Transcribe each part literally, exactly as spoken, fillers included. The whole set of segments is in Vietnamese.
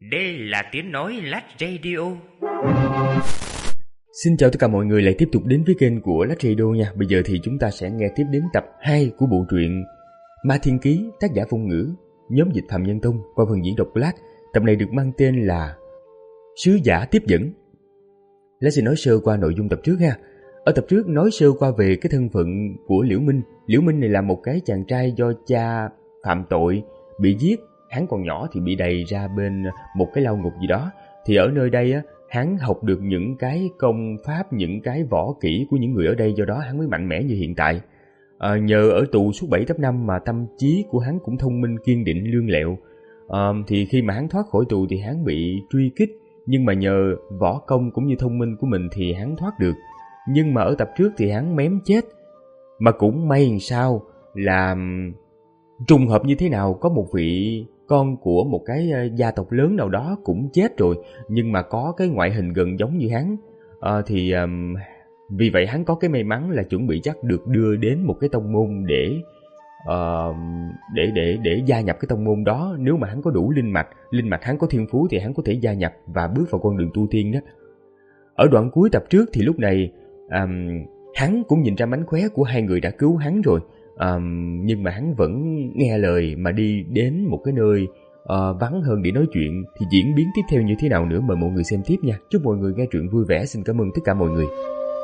Đây là tiếng nói Lách Radio. Xin chào tất cả mọi người lại tiếp tục đến với kênh của Lách Radio nha. Bây giờ thì chúng ta sẽ nghe tiếp đến tập hai của bộ truyện Ma Thiên Ký, tác giả Phong Ngữ, nhóm dịch Phạm Nhân Tông qua phần diễn đọc của Lách. Tập này được mang tên là Sứ Giả Tiếp Dẫn. Lách sẽ nói sơ qua nội dung tập trước ha. Ở tập trước nói sơ qua về cái thân phận của Liễu Minh. Liễu Minh này là một cái chàng trai do cha phạm tội bị giết. Hắn còn nhỏ thì bị đày ra bên một cái lao ngục gì đó. Thì ở nơi đây á, hắn học được những cái công pháp, những cái võ kỹ của những người ở đây, do đó hắn mới mạnh mẽ như hiện tại. À, nhờ ở tù suốt bảy tám năm mà tâm trí của hắn cũng thông minh, kiên định, lương lẹo. À, thì khi mà hắn thoát khỏi tù thì hắn bị truy kích, nhưng mà nhờ võ công cũng như thông minh của mình thì hắn thoát được. Nhưng mà ở tập trước thì hắn mém chết. Mà cũng may làm sao là trùng hợp như thế nào, có một vị con của một cái gia tộc lớn nào đó cũng chết rồi, nhưng mà có cái ngoại hình gần giống như hắn. À, thì um, vì vậy hắn có cái may mắn là chuẩn bị chắc được đưa đến một cái tông môn để uh, để để để gia nhập cái tông môn đó. Nếu mà hắn có đủ linh mạch, linh mạch hắn có thiên phú thì hắn có thể gia nhập và bước vào con đường tu tiên đó. Ở đoạn cuối tập trước thì lúc này um, hắn cũng nhìn ra mánh khóe của hai người đã cứu hắn rồi. Um, nhưng mà hắn vẫn nghe lời mà đi đến một cái nơi uh, vắng hơn để nói chuyện. Thì diễn biến tiếp theo như thế nào nữa mời mọi người xem tiếp nha. Chúc mọi người nghe truyện vui vẻ. Xin cảm ơn tất cả mọi người.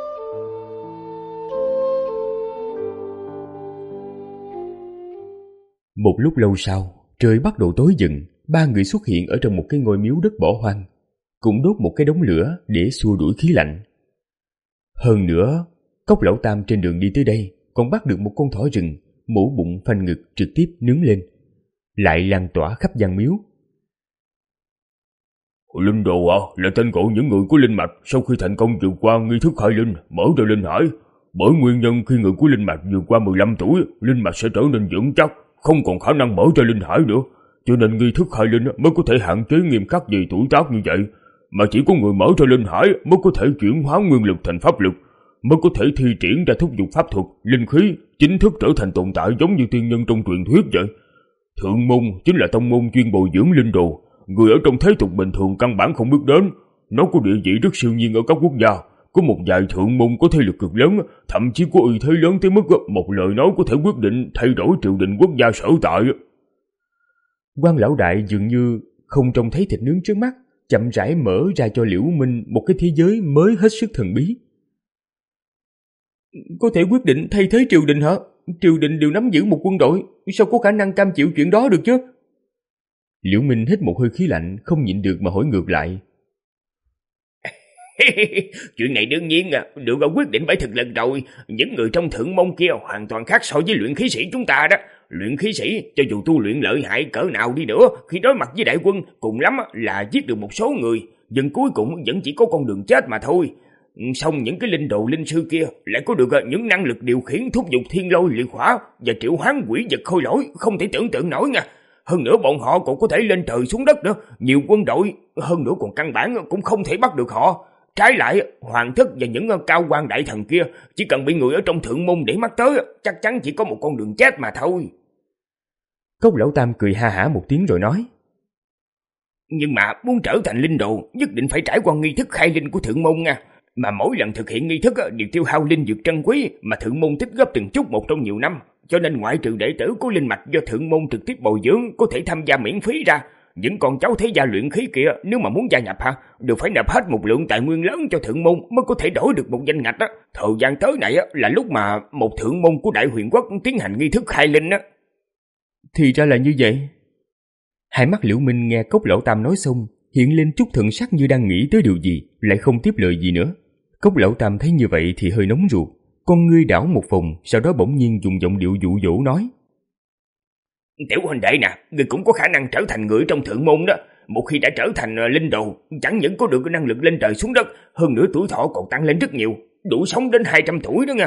Một lúc lâu sau, trời bắt đầu tối dần. Ba người xuất hiện ở trong một cái ngôi miếu đất bỏ hoang, cũng đốt một cái đống lửa để xua đuổi khí lạnh. Hơn nữa, Cốc Lão Tam trên đường đi tới đây còn bắt được một con thỏ rừng, mổ bụng phanh ngực trực tiếp nướng lên, lại lan tỏa khắp gian miếu. Linh đồ à, là tên gọi những người của linh mạch sau khi thành công vượt qua nghi thức khai linh, mở ra linh hải. Bởi nguyên nhân khi người của linh mạch vượt qua mười lăm tuổi, linh mạch sẽ trở nên vững chắc, không còn khả năng mở ra linh hải nữa. Cho nên nghi thức khai linh mới có thể hạn chế nghiêm khắc về tuổi tác như vậy, mà chỉ có người mở ra linh hải mới có thể chuyển hóa nguyên lực thành pháp lực, mới có thể thi triển ra thúc giục pháp thuật, linh khí, chính thức trở thành tồn tại giống như tiên nhân trong truyền thuyết vậy. Thượng môn chính là tông môn chuyên bồi dưỡng linh đồ, người ở trong thế tục bình thường căn bản không biết đến. Nó có địa vị rất siêu nhiên ở các quốc gia, có một vài thượng môn có thế lực cực lớn, thậm chí có uy thế lớn tới mức một lời nói có thể quyết định thay đổi triều đình quốc gia sở tại. Quan lão đại dường như không trông thấy thịt nướng trước mắt, chậm rãi mở ra cho Liễu Minh một cái thế giới mới hết sức thần bí. Có thể quyết định thay thế triều đình hả? Triều đình đều nắm giữ một quân đội, sao có khả năng cam chịu chuyện đó được chứ? Liễu Minh hít một hơi khí lạnh, không nhịn được mà hỏi ngược lại. Chuyện này đương nhiên à, được quyết định bởi thực lực rồi. Những người trong thượng môn kia hoàn toàn khác so với luyện khí sĩ chúng ta đó. Luyện khí sĩ cho dù tu luyện lợi hại cỡ nào đi nữa, khi đối mặt với đại quân cùng lắm là giết được một số người, nhưng cuối cùng vẫn chỉ có con đường chết mà thôi. Xong những cái linh đồ linh sư kia lại có được những năng lực điều khiển thúc giục thiên lôi liệt hỏa và triệu hoán quỷ vật khôi lỗi không thể tưởng tượng nổi nha. Hơn nữa bọn họ còn có thể lên trời xuống đất nữa, nhiều quân đội, hơn nữa còn căn bản cũng không thể bắt được họ. Trái lại, hoàng thất và những cao quan đại thần kia chỉ cần bị người ở trong thượng môn để mắt tới, chắc chắn chỉ có một con đường chết mà thôi. Cốc Lão Tam cười ha hả một tiếng rồi nói. Nhưng mà muốn trở thành linh đồ nhất định phải trải qua nghi thức khai linh của thượng môn nha. Mà mỗi lần thực hiện nghi thức đều tiêu hao linh dược trân quý mà thượng môn tích góp từng chút một trong nhiều năm. Cho nên ngoại trừ đệ tử của linh mạch do thượng môn trực tiếp bồi dưỡng có thể tham gia miễn phí ra, những con cháu thế gia luyện khí kia nếu mà muốn gia nhập ha, đều phải nộp hết một lượng tài nguyên lớn cho thượng môn mới có thể đổi được một danh ngạch đó. Thời gian tới này là lúc mà một thượng môn của Đại Huyền Quốc tiến hành nghi thức khai linh á. Thì ra là như vậy. Hai mắt Liễu Minh nghe Cốc Lão Tam nói xong, hiện lên chút thần sắc như đang nghĩ tới điều gì, lại không tiếp lời gì nữa. Cốc Lão Tam thấy như vậy thì hơi nóng ruột, con ngươi đảo một vòng, sau đó bỗng nhiên dùng giọng điệu dụ dỗ nói. Tiểu huynh đệ nè, ngươi cũng có khả năng trở thành người trong thượng môn đó. Một khi đã trở thành linh đồ, chẳng những có được năng lực lên trời xuống đất, hơn nữa tuổi thọ còn tăng lên rất nhiều, đủ sống đến hai trăm tuổi đó nha.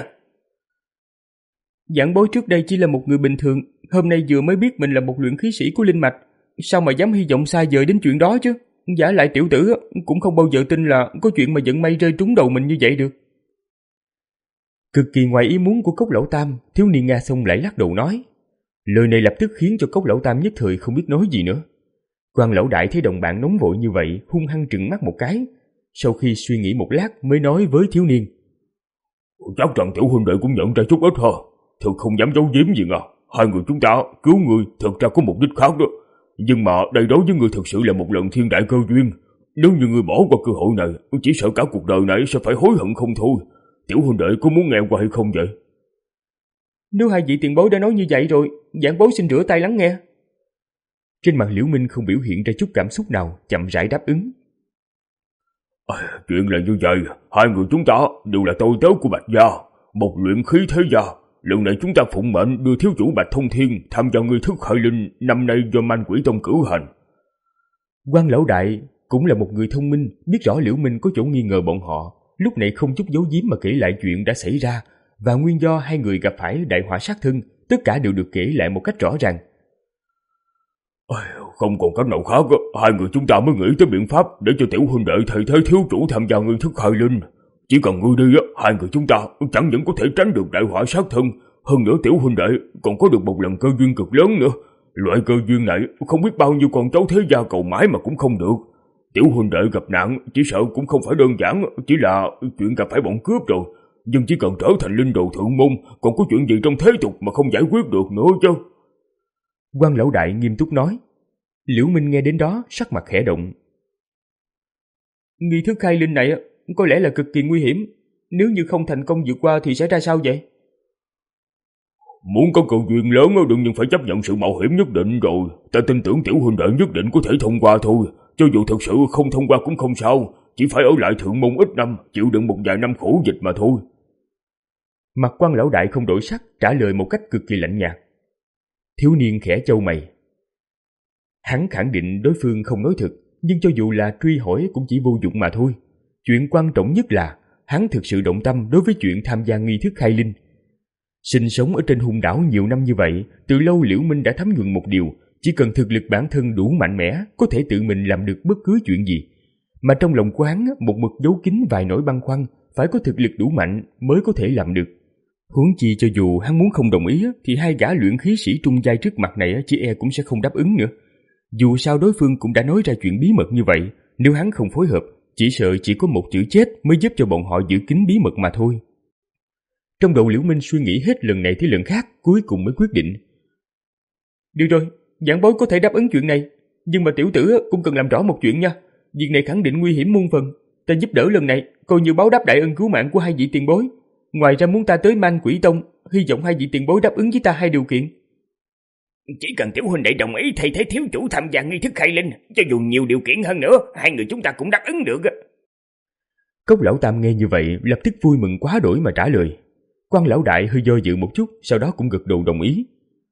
Giảng bối trước đây chỉ là một người bình thường, hôm nay vừa mới biết mình là một luyện khí sĩ của linh mạch, sao mà dám hy vọng xa vời đến chuyện đó chứ? Giả lại tiểu tử cũng không bao giờ tin là có chuyện mà vận may rơi trúng đầu mình như vậy được. Cực kỳ ngoài ý muốn của Cốc Lão Tam, thiếu niên nghe xong lại lắc đầu nói. Lời này lập tức khiến cho Cốc Lão Tam nhất thời không biết nói gì nữa. Quan lão đại thấy đồng bạn nóng vội như vậy, hung hăng trừng mắt một cái. Sau khi suy nghĩ một lát mới nói với thiếu niên: Chắc rằng tiểu huynh đệ cũng nhận ra chút ít ha. Thật không dám giấu giếm gì à. Hai người chúng ta cứu người thật ra có mục đích khác đó. Nhưng mà đây đối với người thực sự là một lần thiên đại cơ duyên. Nếu như người bỏ qua cơ hội này, chỉ sợ cả cuộc đời này sẽ phải hối hận không thôi. Tiểu huynh đệ có muốn nghe qua hay không vậy? Nếu hai vị tiền bối đã nói như vậy rồi, giảng bối xin rửa tay lắng nghe. Trên mặt Liễu Minh không biểu hiện ra chút cảm xúc nào, chậm rãi đáp ứng. À, chuyện là như vậy, hai người chúng ta đều là tôi tớ của Bạch gia, một luyện khí thế gia. Lần này chúng ta phụng mệnh đưa thiếu chủ Bạch Thông Thiên tham gia nghi thức khai linh năm nay do Man Quỷ Tông cử hành. Quan lão đại cũng là một người thông minh, biết rõ Liễu Minh có chỗ nghi ngờ bọn họ, lúc này không chút giấu giếm mà kể lại chuyện đã xảy ra và nguyên do hai người gặp phải đại họa sát thân, tất cả đều được kể lại một cách rõ ràng. Không còn cách nào khác, hai người chúng ta mới nghĩ tới biện pháp để cho tiểu huynh đệ thay thế thiếu chủ tham gia nghi thức khai linh. Chỉ cần ngươi đi, hai người chúng ta chẳng những có thể tránh được đại họa sát thân, hơn nữa tiểu huynh đệ còn có được một lần cơ duyên cực lớn nữa. Loại cơ duyên này không biết bao nhiêu con cháu thế gia cầu mãi mà cũng không được. Tiểu huynh đệ gặp nạn chỉ sợ cũng không phải đơn giản chỉ là chuyện gặp phải bọn cướp rồi, nhưng chỉ cần trở thành linh đồ thượng môn, còn có chuyện gì trong thế tục mà không giải quyết được nữa chứ. Quan lão đại nghiêm túc nói. Liễu Minh nghe đến đó sắc mặt khẽ động. Nghi thức khai linh này có lẽ là cực kỳ nguy hiểm, nếu như không thành công vượt qua thì sẽ ra sao vậy? Muốn có cơ duyên lớn đương nhiên phải chấp nhận sự mạo hiểm nhất định rồi. Ta tin tưởng tiểu huynh đệ nhất định có thể thông qua thôi. Cho dù thật sự không thông qua cũng không sao, chỉ phải ở lại thượng môn ít năm, chịu đựng một vài năm khổ dịch mà thôi. Mặt Quan lão đại không đổi sắc, trả lời một cách cực kỳ lạnh nhạt. Thiếu niên khẽ chau mày. Hắn khẳng định đối phương không nói thật, nhưng cho dù là truy hỏi cũng chỉ vô dụng mà thôi. Chuyện quan trọng nhất là hắn thực sự động tâm đối với chuyện tham gia nghi thức khai linh. Sinh sống ở trên hung đảo nhiều năm như vậy, từ lâu Liễu Minh đã thấm nhuần một điều, chỉ cần thực lực bản thân đủ mạnh mẽ, có thể tự mình làm được bất cứ chuyện gì. Mà trong lòng của hắn một mực giấu kín vài nỗi băn khoăn, phải có thực lực đủ mạnh mới có thể làm được. Huống chi cho dù hắn muốn không đồng ý thì hai gã luyện khí sĩ trung giai trước mặt này chỉ e cũng sẽ không đáp ứng nữa. Dù sao đối phương cũng đã nói ra chuyện bí mật như vậy, nếu hắn không phối hợp, chỉ sợ chỉ có một chữ chết mới giúp cho bọn họ giữ kín bí mật mà thôi. Trong đầu Liễu Minh suy nghĩ hết lần này tới lần khác, cuối cùng mới quyết định. Được rồi, giảng bối có thể đáp ứng chuyện này, nhưng mà tiểu tử cũng cần làm rõ một chuyện nha. Việc này khẳng định nguy hiểm muôn phần, ta giúp đỡ lần này coi như báo đáp đại ân cứu mạng của hai vị tiền bối. Ngoài ra muốn ta tới Man Quỷ Tông, hy vọng hai vị tiền bối đáp ứng với ta hai điều kiện. Chỉ cần tiểu huynh đệ đồng ý thay thế thiếu chủ tham gia nghi thức khai linh, cho dù nhiều điều kiện hơn nữa, hai người chúng ta cũng đáp ứng được. Cốc lão tam nghe như vậy lập tức vui mừng quá đổi mà trả lời. Quan lão đại hơi do dự một chút, sau đó cũng gật đầu đồng ý.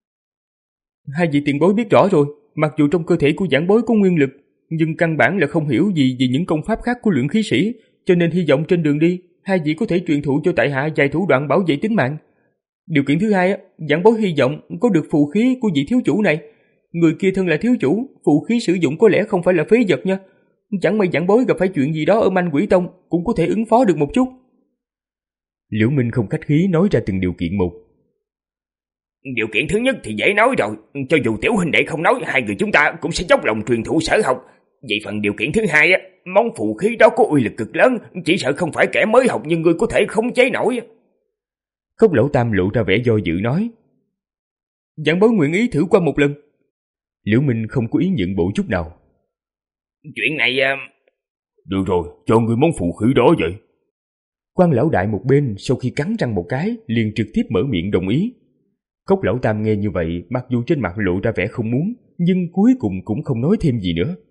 Hai vị tiền bối biết rõ rồi, mặc dù trong cơ thể của giảng bối có nguyên lực, nhưng căn bản là không hiểu gì về những công pháp khác của luyện khí sĩ, cho nên hy vọng trên đường đi, hai vị có thể truyền thụ cho tại hạ vài thủ đoạn bảo vệ tính mạng. Điều kiện thứ hai, giảng bối hy vọng có được phù khí của vị thiếu chủ này. Người kia thân là thiếu chủ, phù khí sử dụng có lẽ không phải là phế vật nha. Chẳng may giảng bối gặp phải chuyện gì đó ở Man Quỷ Tông, cũng có thể ứng phó được một chút. Liễu Minh không khách khí nói ra từng điều kiện một. Điều kiện thứ nhất thì dễ nói rồi, cho dù tiểu huynh đệ không nói, hai người chúng ta cũng sẽ dốc lòng truyền thụ sở học. Vậy phần điều kiện thứ hai, món phù khí đó có uy lực cực lớn, chỉ sợ không phải kẻ mới học nhưng ngươi có thể khống chế nổi. Cốc lão tam lộ ra vẻ do dự nói. Giảng bối nguyện ý thử qua một lần. Liễu Minh không có ý nhượng bộ chút nào. Chuyện này... Được rồi, cho ngươi món phù khí đó vậy. Quan lão đại một bên sau khi cắn răng một cái liền trực tiếp mở miệng đồng ý. Cốc lão tam nghe như vậy, mặc dù trên mặt lộ ra vẻ không muốn, nhưng cuối cùng cũng không nói thêm gì nữa.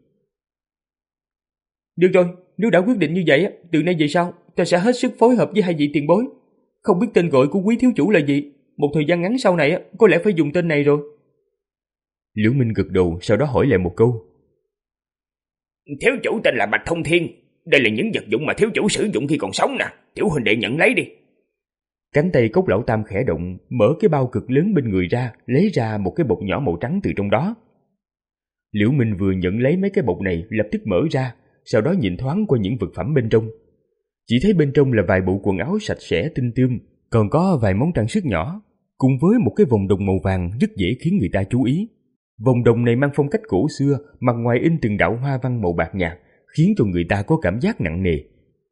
Được rồi, nếu đã quyết định như vậy, từ nay về sau ta sẽ hết sức phối hợp với hai vị tiền bối. Không biết tên gọi của quý thiếu chủ là gì, một thời gian ngắn sau này có lẽ phải dùng tên này rồi. Liễu Minh gật đầu, sau đó hỏi lại một câu. Thiếu chủ tên là Bạch Thông Thiên, đây là những vật dụng mà thiếu chủ sử dụng khi còn sống nè, tiểu huynh đệ nhận lấy đi. Cánh tay Cốc lão tam khẽ động, mở cái bao cực lớn bên người ra, lấy ra một cái bọc nhỏ màu trắng từ trong đó. Liễu Minh vừa nhận lấy mấy cái bọc này lập tức mở ra, sau đó nhìn thoáng qua những vật phẩm bên trong. Chỉ thấy bên trong là vài bộ quần áo sạch sẽ tinh tươm, còn có vài món trang sức nhỏ, cùng với một cái vòng đồng màu vàng rất dễ khiến người ta chú ý. Vòng đồng này mang phong cách cổ xưa, mặt ngoài in từng đạo hoa văn màu bạc nhạt, khiến cho người ta có cảm giác nặng nề.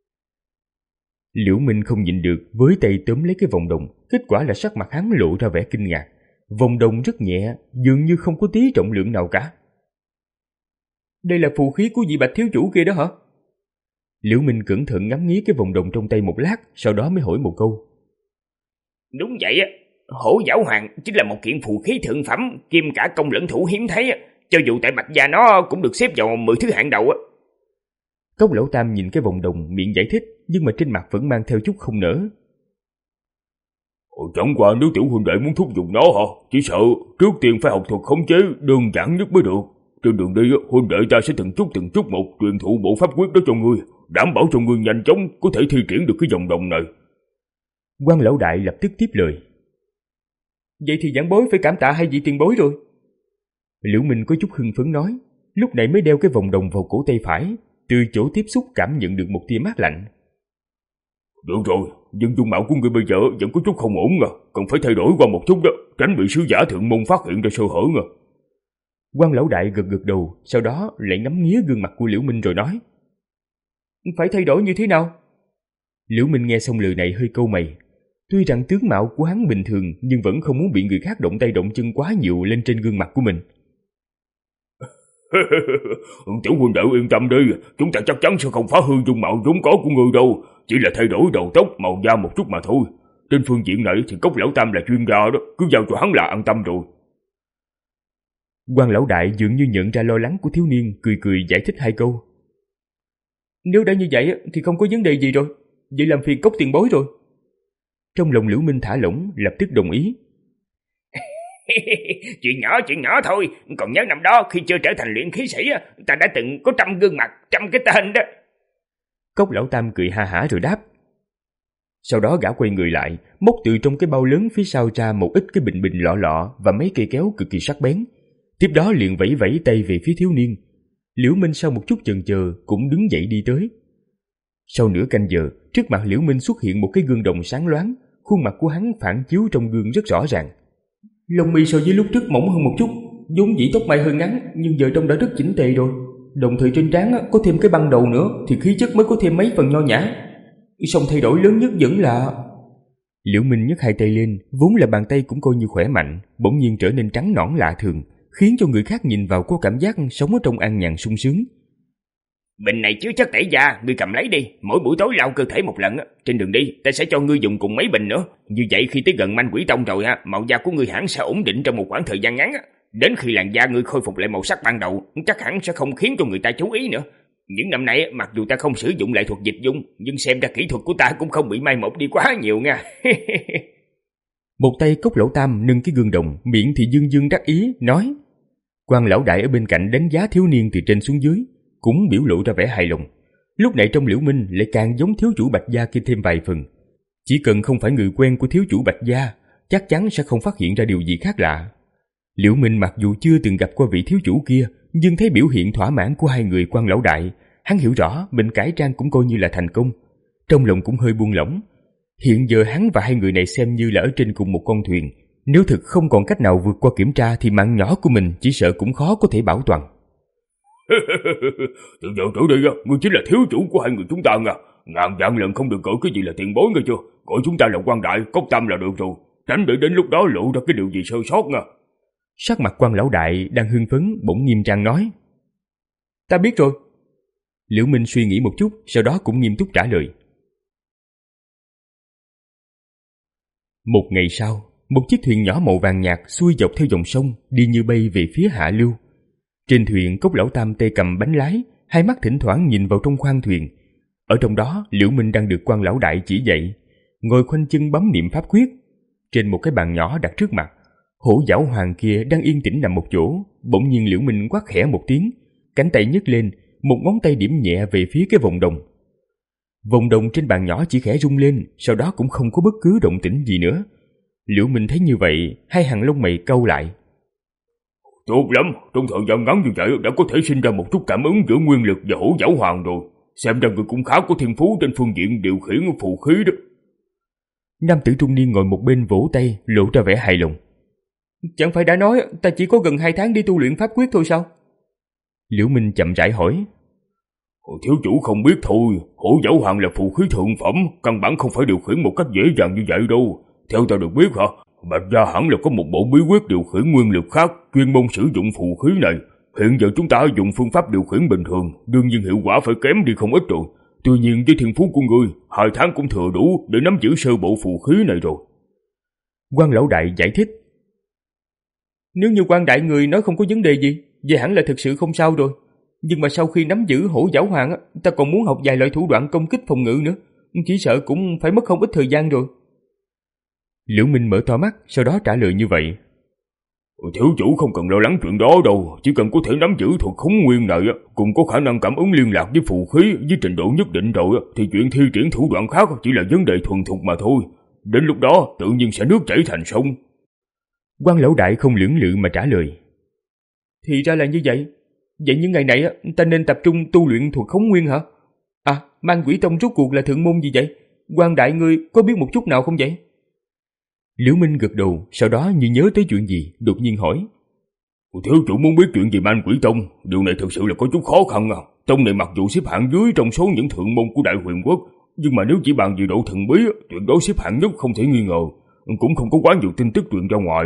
Liễu Minh không nhịn được, với tay tóm lấy cái vòng đồng, kết quả là sắc mặt hắn lộ ra vẻ kinh ngạc. Vòng đồng rất nhẹ, dường như không có tí trọng lượng nào cả. Đây là phù khí của vị Bạch thiếu chủ kia đó hả? Liễu Minh cẩn thận ngắm nghía cái vòng đồng trong tay một lát, sau đó mới hỏi một câu. Đúng vậy á, Hổ Giảo Hoàng chính là một kiện phù khí thượng phẩm, kim cả công lẫn thủ hiếm thấy á, cho dù tại Bạch gia nó cũng được xếp vào mười thứ hạng đầu á. Cốc Lão Tam nhìn cái vòng đồng, miệng giải thích, nhưng mà trên mặt vẫn mang theo chút không nỡ. Chẳng qua nếu tiểu huynh đệ muốn thúc giục nó hả? Chỉ sợ trước tiên phải học thuật khống chế đơn giản nhất mới được. Trên đường đi huynh đệ ta sẽ từng chút từng chút một truyền thụ bộ pháp quyết đó cho ngươi, đảm bảo cho ngươi nhanh chóng có thể thi triển được cái vòng đồng này. Quan Lão Đại lập tức tiếp lời. Vậy thì giảng bối phải cảm tạ hai vị tiền bối rồi. Liễu Minh có chút hưng phấn nói, lúc này mới đeo cái vòng đồng vào cổ tay phải, từ chỗ tiếp xúc cảm nhận được một tia mát lạnh. Được rồi, nhưng dung mạo của ngươi bây giờ vẫn có chút không ổn à, cần phải thay đổi qua một chút đó, tránh bị sứ giả thượng môn phát hiện ra sơ hở à. Quan Lão Đại gật gật đầu, sau đó lại ngắm nghía gương mặt của Liễu Minh rồi nói. Phải thay đổi như thế nào? Liễu Minh nghe xong lời này hơi cau mày. Tuy rằng tướng mạo của hắn bình thường, nhưng vẫn không muốn bị người khác động tay động chân quá nhiều lên trên gương mặt của mình. Tiểu huynh đệ yên tâm đi, chúng ta chắc chắn sẽ không phá hư dung mạo vốn có của người đâu, chỉ là thay đổi đầu tóc, màu da một chút mà thôi. Trên phương diện này thì Cốc Lão Tam là chuyên gia đó, cứ giao cho hắn là an tâm rồi. Quan Lão Đại dường như nhận ra lo lắng của thiếu niên, cười cười giải thích hai câu. Nếu đã như vậy thì không có vấn đề gì rồi, vậy làm phiền Cốc tiền bối rồi. Trong lòng Liễu Minh thả lỏng, lập tức đồng ý. Chuyện nhỏ chuyện nhỏ thôi, còn nhớ năm đó khi chưa trở thành luyện khí sĩ ta đã từng có trăm gương mặt, trăm cái tên đó. Cốc Lão Tam cười ha hả rồi đáp. Sau đó gã quay người lại, móc từ trong cái bao lớn phía sau ra một ít cái bình bình lọ lọ và mấy cây kéo cực kỳ sắc bén. Tiếp đó liền vẫy vẫy tay về phía thiếu niên. Liễu Minh sau một chút chần chờ cũng đứng dậy đi tới. Sau nửa canh giờ, trước mặt Liễu Minh xuất hiện một cái gương đồng sáng loáng, khuôn mặt của hắn phản chiếu trong gương rất rõ ràng. Lông mi so với lúc trước mỏng hơn một chút, vốn dĩ tóc mai hơi ngắn nhưng giờ trông đã rất chỉnh tề rồi. Đồng thời trên trán có thêm cái băng đầu nữa thì khí chất mới có thêm mấy phần nho nhã. Song thay đổi lớn nhất vẫn là... Liễu Minh nhấc hai tay lên, vốn là bàn tay cũng coi như khỏe mạnh, bỗng nhiên trở nên trắng nõn lạ thường, khiến cho người khác nhìn vào có cảm giác sống ở trong an nhàn sung sướng. Bình này chứa chất tẩy da, ngươi cầm lấy đi, mỗi buổi tối lau cơ thể một lần. Trên đường đi ta sẽ cho ngươi dùng cùng mấy bình nữa. Như vậy khi tới gần Manh Quỷ Tông rồi ha, màu da của ngươi hẳn sẽ ổn định trong một khoảng thời gian ngắn. Đến khi làn da ngươi khôi phục lại màu sắc ban đầu, chắc hẳn sẽ không khiến cho người ta chú ý nữa. Những năm nay mặc dù ta không sử dụng lại thuật dịch dung, nhưng xem ra kỹ thuật của ta cũng không bị mai một đi quá nhiều nha. Một tay Cốc Lão Tam nâng cái gương đồng, miệng thì dương dương đắc ý nói. Quan Lão Đại ở bên cạnh đánh giá thiếu niên từ trên xuống dưới, cũng biểu lộ ra vẻ hài lòng. Lúc này trong Liễu Minh lại càng giống thiếu chủ Bạch gia kia thêm vài phần. Chỉ cần không phải người quen của thiếu chủ Bạch gia, chắc chắn sẽ không phát hiện ra điều gì khác lạ. Liễu Minh mặc dù chưa từng gặp qua vị thiếu chủ kia, nhưng thấy biểu hiện thỏa mãn của hai người Quan Lão Đại, hắn hiểu rõ mình cải trang cũng coi như là thành công. Trong lòng cũng hơi buông lỏng. Hiện giờ hắn và hai người này xem như là ở trên cùng một con thuyền. Nếu thực không còn cách nào vượt qua kiểm tra thì mạng nhỏ của mình chỉ sợ cũng khó có thể bảo toàn. Từ giờ trở đi, ngươi chính là thiếu chủ của hai người chúng ta nha. Ngàn vạn lần không được gọi cái gì là tiền bối nghe chưa. Gọi chúng ta là Quan Đại, Cốc Tam là được rồi. Tránh để đến lúc đó lộ ra cái điều gì sơ sót nha. Sắc mặt Quan Lão Đại đang hưng phấn bỗng nghiêm trang nói. Ta biết rồi. Liễu Minh suy nghĩ một chút, sau đó cũng nghiêm túc trả lời. Một ngày sau, một chiếc thuyền nhỏ màu vàng nhạt xuôi dọc theo dòng sông, đi như bay về phía hạ lưu. Trên thuyền, Cốc Lão Tam tay cầm bánh lái, hai mắt thỉnh thoảng nhìn vào trong khoang thuyền. Ở trong đó, Liễu Minh đang được Quan Lão Đại chỉ dạy, ngồi khoanh chân bấm niệm pháp quyết. Trên một cái bàn nhỏ đặt trước mặt, Hổ Giảo Hoàng kia đang yên tĩnh nằm một chỗ. Bỗng nhiên Liễu Minh quát khẽ một tiếng, cánh tay nhấc lên, một ngón tay điểm nhẹ về phía cái vòng đồng. Vòng đồng trên bàn nhỏ chỉ khẽ rung lên, sau đó cũng không có bất cứ động tĩnh gì nữa. Liễu Minh thấy như vậy, hai hàng lông mày cau lại. Tốt lắm, trong thời gian ngắn như vậy đã có thể sinh ra một chút cảm ứng giữa nguyên lực và Hổ Giảo Hoàng rồi. Xem ra người cũng khá có thiên phú trên phương diện điều khiển phù khí đó. Nam tử trung niên ngồi một bên vỗ tay, lộ ra vẻ hài lòng. Chẳng phải đã nói ta chỉ có gần hai tháng đi tu luyện pháp quyết thôi sao? Liễu Minh chậm rãi hỏi. Thiếu chủ không biết thôi, hổ giáo hoàng là phù khí thượng phẩm, căn bản không phải điều khiển một cách dễ dàng như vậy đâu. Theo ta được biết hả, Bạch gia hẳn là có một bộ bí quyết điều khiển nguyên lực khác, chuyên môn sử dụng phù khí này. Hiện giờ chúng ta dùng phương pháp điều khiển bình thường, đương nhiên hiệu quả phải kém đi không ít rồi. Tuy nhiên với thiên phú của ngươi, hai tháng cũng thừa đủ để nắm giữ sơ bộ phù khí này rồi. Quan lão đại giải thích. Nếu như quan đại người nói không có vấn đề gì, vậy hẳn là thực sự không sao rồi. Nhưng mà sau khi nắm giữ hổ giáo hoàng, ta còn muốn học vài loại thủ đoạn công kích phòng ngự nữa. Chỉ sợ cũng phải mất không ít thời gian rồi. Liễu Minh mở to mắt, sau đó trả lời như vậy. Thiếu chủ không cần lo lắng chuyện đó đâu, chỉ cần có thể nắm giữ thuật khống nguyên này, cùng có khả năng cảm ứng liên lạc với phù khí với trình độ nhất định rồi, thì chuyện thi triển thủ đoạn khác chỉ là vấn đề thuần thục mà thôi. Đến lúc đó tự nhiên sẽ nước chảy thành sông. Quan lão đại không lưỡng lự mà trả lời. Thì ra là như vậy. Vậy những ngày này ta nên tập trung tu luyện thuật khống nguyên hả? À, Man Quỷ Tông rốt cuộc là thượng môn gì vậy? Quan đại ngươi có biết một chút nào không vậy? Liễu Minh gật đầu, sau đó như nhớ tới chuyện gì, đột nhiên hỏi. Thiếu chủ muốn biết chuyện gì Man Quỷ Tông? Điều này thực sự là có chút khó khăn à. Tông này mặc dù xếp hạng dưới trong số những thượng môn của Đại Huyền Quốc, nhưng mà nếu chỉ bàn về độ thần bí, tuyệt đối xếp hạng nhất không thể nghi ngờ, cũng không có quá nhiều tin tức truyền ra ngoài.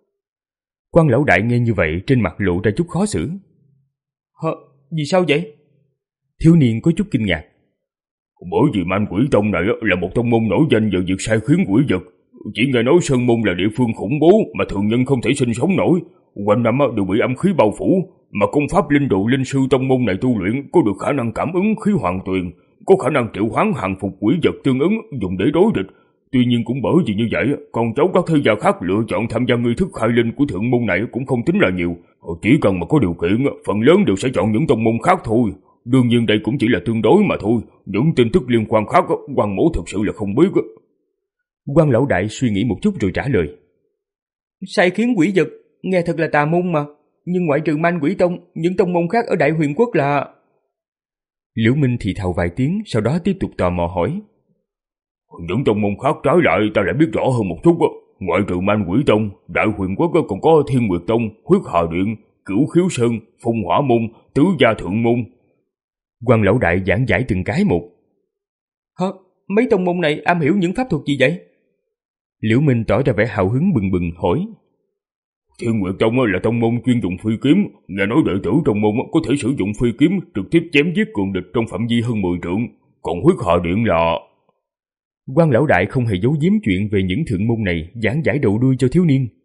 Quan lão đại nghe như vậy, trên mặt lộ ra chút khó xử. Hả? Vì sao vậy? Thiếu niên có chút kinh ngạc. Bởi vì Man Quỷ Tông này là một tông môn nổi danh về việc sai khiến quỷ vật. Chỉ nghe nói Sơn Môn là địa phương khủng bố mà thường nhân không thể sinh sống nổi, quanh năm đều bị âm khí bao phủ, mà công pháp linh độ linh sư tông môn này tu luyện có được khả năng cảm ứng khí hoàng tuyền, có khả năng triệu hoán hàng phục quỷ vật tương ứng dùng để đối địch. Tuy nhiên cũng bởi vì như vậy, con cháu các thế gia khác lựa chọn tham gia nghi thức khai linh của thượng môn này cũng không tính là nhiều. Chỉ cần mà có điều kiện, phần lớn đều sẽ chọn những tông môn khác thôi. Đương nhiên đây cũng chỉ là tương đối mà thôi, những tin tức liên quan khác quan mỗ thực sự là không biết. Quan lão đại suy nghĩ một chút rồi trả lời. Sai khiến quỷ vật, nghe thật là tà môn mà, nhưng ngoại trừ Man Quỷ Tông, những tông môn khác ở Đại Huyền Quốc là... Liễu Minh thì thào vài tiếng, sau đó tiếp tục tò mò hỏi. Những tông môn khác trái lại ta lại biết rõ hơn một chút. Ngoại trừ Man Quỷ Tông, Đại Huyền Quốc còn có Thiên Nguyệt Tông, Huyết Hà Điện, Cửu Khiếu Sơn, Phong Hỏa Môn, Tứ Gia Thượng Môn. Quan lão đại giảng giải từng cái một. Hả? Mấy tông môn này am hiểu những pháp thuật gì vậy? Liễu Minh tỏ ra vẻ hào hứng bừng bừng hỏi. Thiên Nguyệt Tông là tông môn chuyên dụng phi kiếm, nghe nói đệ tử trong môn có thể sử dụng phi kiếm trực tiếp chém giết cường địch trong phạm vi hơn mười trượng, còn Huyết Hà Điện là... Quan lão đại không hề giấu giếm chuyện về những thượng môn này, giảng giải đầu đuôi cho thiếu niên.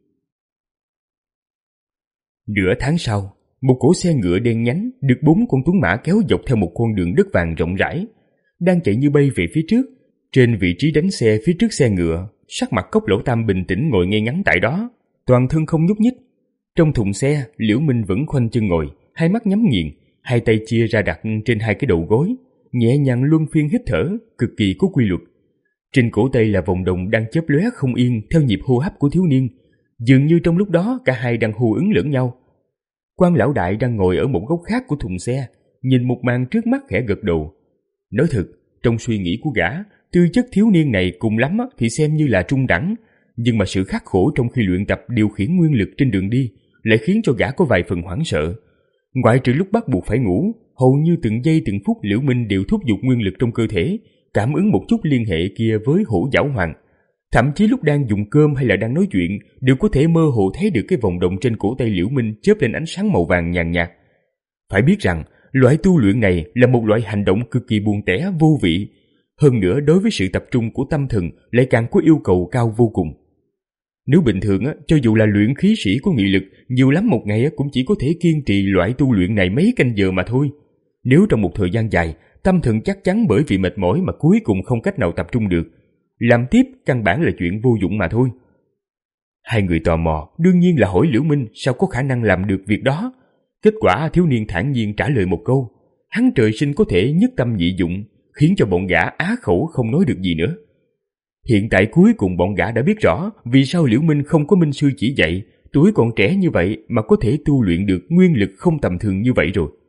Nửa tháng sau, một cỗ xe ngựa đen nhánh được bốn con tuấn mã kéo dọc theo một con đường đất vàng rộng rãi, đang chạy như bay về phía trước. Trên vị trí đánh xe phía trước xe ngựa, sắc mặt Cốc Lão Tam bình tĩnh ngồi ngay ngắn tại đó, toàn thân không nhúc nhích. Trong thùng xe, Liễu Minh vẫn khoanh chân ngồi, hai mắt nhắm nghiền, hai tay chia ra đặt trên hai cái đầu gối, nhẹ nhàng luân phiên hít thở, cực kỳ có quy luật. Trên cổ tay là vòng đồng đang chớp lóe không yên theo nhịp hô hấp của thiếu niên, dường như trong lúc đó cả hai đang hô ứng lẫn nhau. Quan lão đại đang ngồi ở một góc khác của thùng xe, nhìn một màn trước mắt khẽ gật đầu. Nói thật, trong suy nghĩ của gã, tư chất thiếu niên này cùng lắm thì xem như là trung đẳng, nhưng mà sự khắc khổ trong khi luyện tập điều khiển nguyên lực trên đường đi lại khiến cho gã có vài phần hoảng sợ. Ngoại trừ lúc bắt buộc phải ngủ, hầu như từng giây từng phút Liễu Minh đều thúc giục nguyên lực trong cơ thể, cảm ứng một chút liên hệ kia với hổ giáo hoàng. Thậm chí lúc đang dùng cơm hay là đang nói chuyện đều có thể mơ hồ thấy được cái vòng đồng trên cổ tay Liễu Minh chớp lên ánh sáng màu vàng nhàn nhạt. Phải biết rằng loại tu luyện này là một loại hành động cực kỳ buồn tẻ vô vị, hơn nữa đối với sự tập trung của tâm thần lại càng có yêu cầu cao vô cùng. Nếu bình thường cho dù là luyện khí sĩ có nghị lực, nhiều lắm một ngày cũng chỉ có thể kiên trì loại tu luyện này mấy canh giờ mà thôi. Nếu trong một thời gian dài, tâm thần chắc chắn bởi vì mệt mỏi mà cuối cùng không cách nào tập trung được, làm tiếp căn bản là chuyện vô dụng mà thôi. Hai người tò mò đương nhiên là hỏi Liễu Minh sao có khả năng làm được việc đó. Kết quả thiếu niên thản nhiên trả lời một câu, hắn trời sinh có thể nhất tâm nhị dụng, khiến cho bọn gã á khẩu không nói được gì nữa. Hiện tại cuối cùng bọn gã đã biết rõ vì sao Liễu Minh không có minh sư chỉ dạy, tuổi còn trẻ như vậy mà có thể tu luyện được nguyên lực không tầm thường như vậy rồi.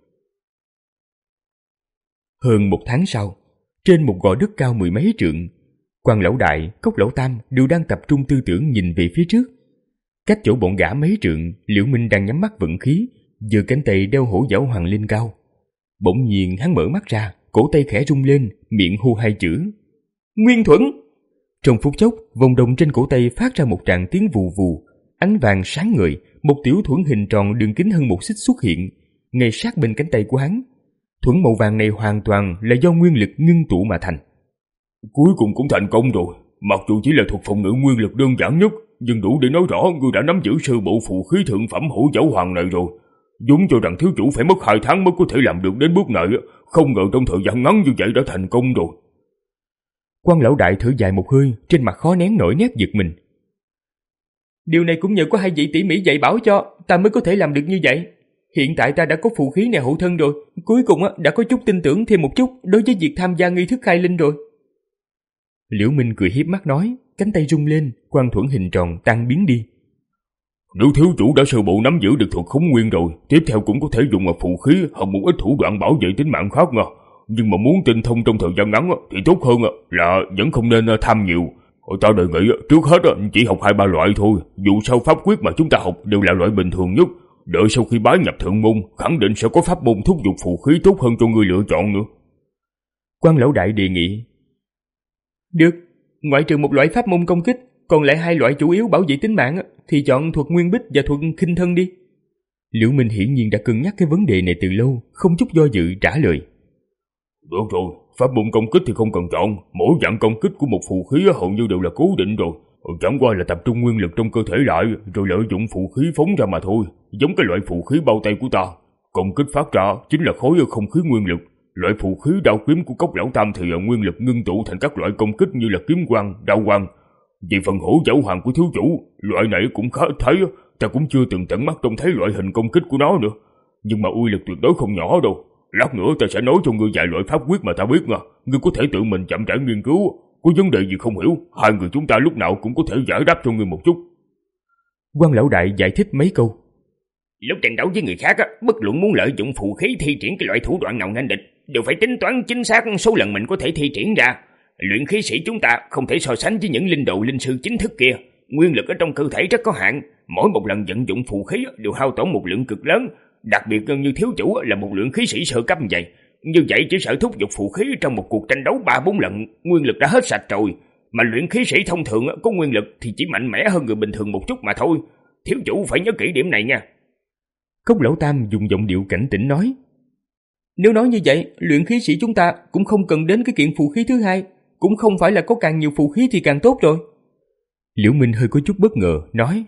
Hơn một tháng sau, trên một gò đất cao mười mấy trượng, Quan lão đại, Cốc lão tam đều đang tập trung tư tưởng nhìn về phía trước. Cách chỗ bọn gã mấy trượng, Liễu Minh đang nhắm mắt vận khí, giơ cánh tay đeo hổ giáo hoàng lên cao. Bỗng nhiên hắn mở mắt ra, cổ tay khẽ rung lên, miệng hô hai chữ: Nguyên Thuẫn. Trong phút chốc, vòng đồng trên cổ tay phát ra một tràng tiếng vù vù, ánh vàng sáng ngời, một tiểu thuẫn hình tròn đường kính hơn một xích xuất hiện, ngay sát bên cánh tay của hắn. Thuẫn màu vàng này hoàn toàn là do nguyên lực ngưng tụ mà thành. Cuối cùng cũng thành công rồi. Mặc dù chỉ là thuật phòng ngự nguyên lực đơn giản nhất, nhưng đủ để nói rõ ngươi đã nắm giữ sơ bộ phù khí thượng phẩm hổ giáo hoàng này rồi. Vốn cho rằng thiếu chủ phải mất hai tháng mới có thể làm được đến bước này, không ngờ trong thời gian ngắn như vậy đã thành công rồi. Quan lão đại thở dài một hơi, trên mặt khó nén nổi nét giật mình. Điều này cũng nhờ có hai vị tỉ mỉ dạy bảo cho, ta mới có thể làm được như vậy. Hiện tại ta đã có phù khí này hộ thân rồi, cuối cùng đã có chút tin tưởng thêm một chút đối với việc tham gia nghi thức khai linh rồi. Liễu Minh cười hiếp mắt nói, cánh tay rung lên, quang thuẫn hình tròn tan biến đi. Nếu thiếu chủ đã sơ bộ nắm giữ được thuật khống nguyên rồi, tiếp theo cũng có thể dùng vào phù khí hoặc một ít thủ đoạn bảo vệ tính mạng khác nha. Nhưng mà muốn tinh thông trong thời gian ngắn thì tốt hơn là vẫn không nên tham nhiều. Ta đề nghị trước hết chỉ học hai ba loại thôi, dù sao pháp quyết mà chúng ta học đều là loại bình thường nhất. Đợi sau khi bái nhập thượng môn, khẳng định sẽ có pháp môn thúc giục phù khí tốt hơn cho người lựa chọn nữa. Quan lão đại đề nghị. Được, ngoại trừ một loại pháp môn công kích, còn lại hai loại chủ yếu bảo vệ tính mạng thì chọn thuật nguyên bích và thuật khinh thân đi. Liễu Minh hiển nhiên đã cân nhắc cái vấn đề này từ lâu, không chút do dự trả lời. Được rồi, pháp môn công kích thì không cần chọn, mỗi dạng công kích của một phù khí hầu như đều là cố định rồi. Chẳng qua là tập trung nguyên lực trong cơ thể lại, rồi lợi dụng phù khí phóng ra mà thôi, giống cái loại phù khí bao tay của ta. Công kích phát ra chính là khối không khí nguyên lực. Loại phù khí đao kiếm của Cốc Lão Tam thì nguyên lực ngưng tụ thành các loại công kích như là kiếm quang, đao quang. Về phần hổ giáo hoàng của thiếu chủ, loại này cũng khá thấy, ta cũng chưa từng tận mắt trông thấy loại hình công kích của nó nữa. Nhưng mà uy lực tuyệt đối không nhỏ đâu. Lát nữa ta sẽ nói cho ngươi vài loại pháp quyết mà ta biết nha, ngươi có thể tự mình chậm rãi nghiên cứu. Có vấn đề gì không hiểu, hai người chúng ta lúc nào cũng có thể giải đáp cho ngươi một chút. Quan lão đại giải thích mấy câu. Lúc tranh đấu với người khác, bất luận muốn lợi dụng phù khí thi triển cái loại thủ đoạn nào nghênh địch, đều phải tính toán chính xác số lần mình có thể thi triển ra. Luyện khí sĩ chúng ta không thể so sánh với những linh đồ linh sư chính thức kia. Nguyên lực ở trong cơ thể rất có hạn, mỗi một lần vận dụng phù khí đều hao tổn một lượng cực lớn. Đặc biệt như thiếu chủ là một luyện khí sĩ sơ cấp như vậy. Như vậy chỉ sợ thúc giục phù khí trong một cuộc tranh đấu ba bốn lần, nguyên lực đã hết sạch rồi. Mà luyện khí sĩ thông thường có nguyên lực thì chỉ mạnh mẽ hơn người bình thường một chút mà thôi. Thiếu chủ phải nhớ kỹ điểm này nha. Cốc Lão Tam dùng giọng điệu cảnh tỉnh nói. Nếu nói như vậy, luyện khí sĩ chúng ta cũng không cần đến cái kiện phù khí thứ hai, cũng không phải là có càng nhiều phù khí thì càng tốt rồi. Liễu Minh hơi có chút bất ngờ, nói.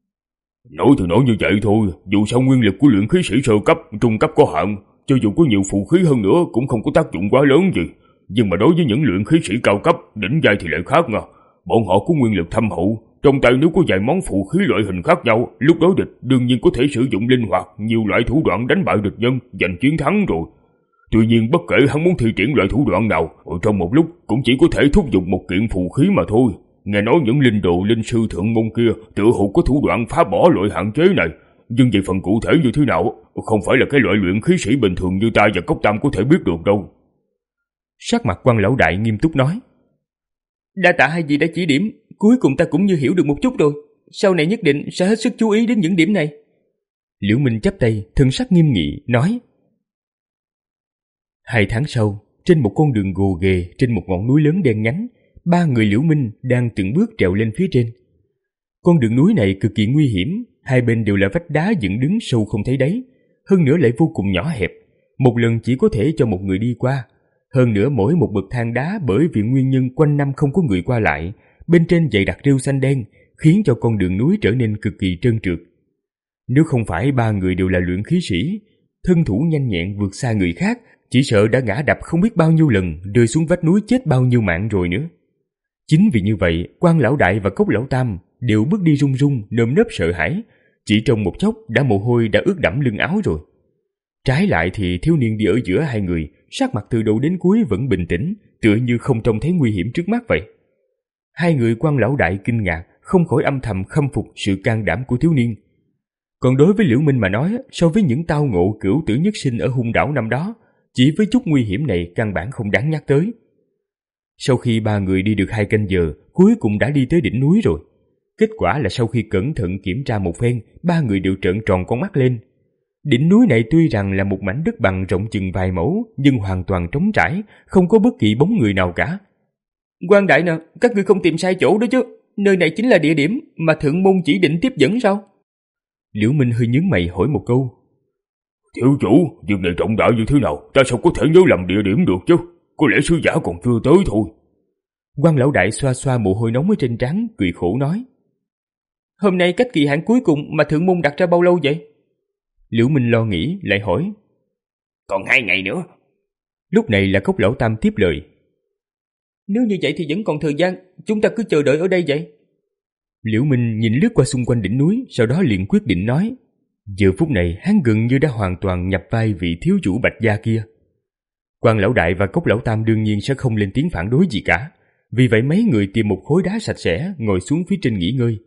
Nói thì nói như vậy thôi, dù sao nguyên lực của luyện khí sĩ sơ cấp, trung cấp có hạn, cho dù có nhiều phù khí hơn nữa cũng không có tác dụng quá lớn gì. Nhưng mà đối với những luyện khí sĩ cao cấp, đỉnh giai thì lại khác nha. Bọn họ có nguyên lực thâm hậu, trong tay nếu có vài món phù khí loại hình khác nhau, lúc đối địch đương nhiên có thể sử dụng linh hoạt, nhiều loại thủ đoạn đánh bại địch nhân, giành chiến thắng rồi. Tuy nhiên bất kể hắn muốn thi triển loại thủ đoạn nào, trong một lúc cũng chỉ có thể thúc giục một kiện phù khí mà thôi. Nghe nói những linh đồ linh sư thượng môn kia tự hồ có thủ đoạn phá bỏ loại hạn chế này, nhưng về phần cụ thể như thế nào, không phải là cái loại luyện khí sĩ bình thường như ta và Cốc Tam có thể biết được đâu. Sắc mặt Quan lão đại nghiêm túc nói. Đa tạ hai vị đã chỉ điểm, cuối cùng ta cũng như hiểu được một chút rồi, sau này nhất định sẽ hết sức chú ý đến những điểm này. Liễu Minh chắp tay, thân sắc nghiêm nghị, nói. Hai tháng sau, trên một con đường gồ ghề trên một ngọn núi lớn đen nhánh, ba người Liễu Minh đang từng bước trèo lên phía trên. Con đường núi này cực kỳ nguy hiểm, hai bên đều là vách đá dựng đứng sâu không thấy đáy, hơn nữa lại vô cùng nhỏ hẹp, một lần chỉ có thể cho một người đi qua. Hơn nữa mỗi một bậc thang đá bởi vì nguyên nhân quanh năm không có người qua lại, bên trên dày đặc rêu xanh đen, khiến cho con đường núi trở nên cực kỳ trơn trượt. Nếu không phải ba người đều là luyện khí sĩ, thân thủ nhanh nhẹn vượt xa người khác, chỉ sợ đã ngã đập không biết bao nhiêu lần, rơi xuống vách núi chết bao nhiêu mạng rồi nữa. Chính vì như vậy, Quan lão đại và Cốc Lão Tam đều bước đi run run, nơm nớp sợ hãi, chỉ trong một chốc đã mồ hôi đã ướt đẫm lưng áo rồi. Trái lại thì thiếu niên đi ở giữa hai người, sắc mặt từ đầu đến cuối vẫn bình tĩnh, tựa như không trông thấy nguy hiểm trước mắt vậy. Hai người Quan lão đại kinh ngạc, không khỏi âm thầm khâm phục sự can đảm của thiếu niên. Còn đối với Liễu Minh mà nói, so với những tao ngộ cửu tử nhất sinh ở hung đảo năm đó, chỉ với chút nguy hiểm này căn bản không đáng nhắc tới. Sau khi ba người đi được hai canh giờ, cuối cùng đã đi tới đỉnh núi rồi. Kết quả là sau khi cẩn thận kiểm tra một phen, ba người đều trợn tròn con mắt lên. Đỉnh núi này tuy rằng là một mảnh đất bằng rộng chừng vài mẫu, nhưng hoàn toàn trống trải, không có bất kỳ bóng người nào cả. Quan đại nè, các ngươi không tìm sai chỗ đó chứ, nơi này chính là địa điểm mà thượng môn chỉ định tiếp dẫn sao? Liễu Minh hơi nhướng mày hỏi một câu. Thiếu chủ, việc này trọng đại như thế nào, ta sao có thể nhớ lầm địa điểm được chứ? Có lẽ sứ giả còn chưa tới thôi. Quan lão đại xoa xoa mồ hôi nóng ở trên trán, cười khổ nói. Hôm nay cách kỳ hạn cuối cùng mà thượng môn đặt ra bao lâu vậy? Liễu Minh lo nghĩ, lại hỏi. Còn hai ngày nữa. Lúc này là Cốc lão tam tiếp lời. Nếu như vậy thì vẫn còn thời gian, chúng ta cứ chờ đợi ở đây vậy. Liễu Minh nhìn lướt qua xung quanh đỉnh núi, sau đó liền quyết định nói. Giờ phút này hắn gần như đã hoàn toàn nhập vai vị thiếu chủ Bạch gia kia. Quan lão đại và Cốc lão tam đương nhiên sẽ không lên tiếng phản đối gì cả. Vì vậy mấy người tìm một khối đá sạch sẽ, ngồi xuống phía trên nghỉ ngơi.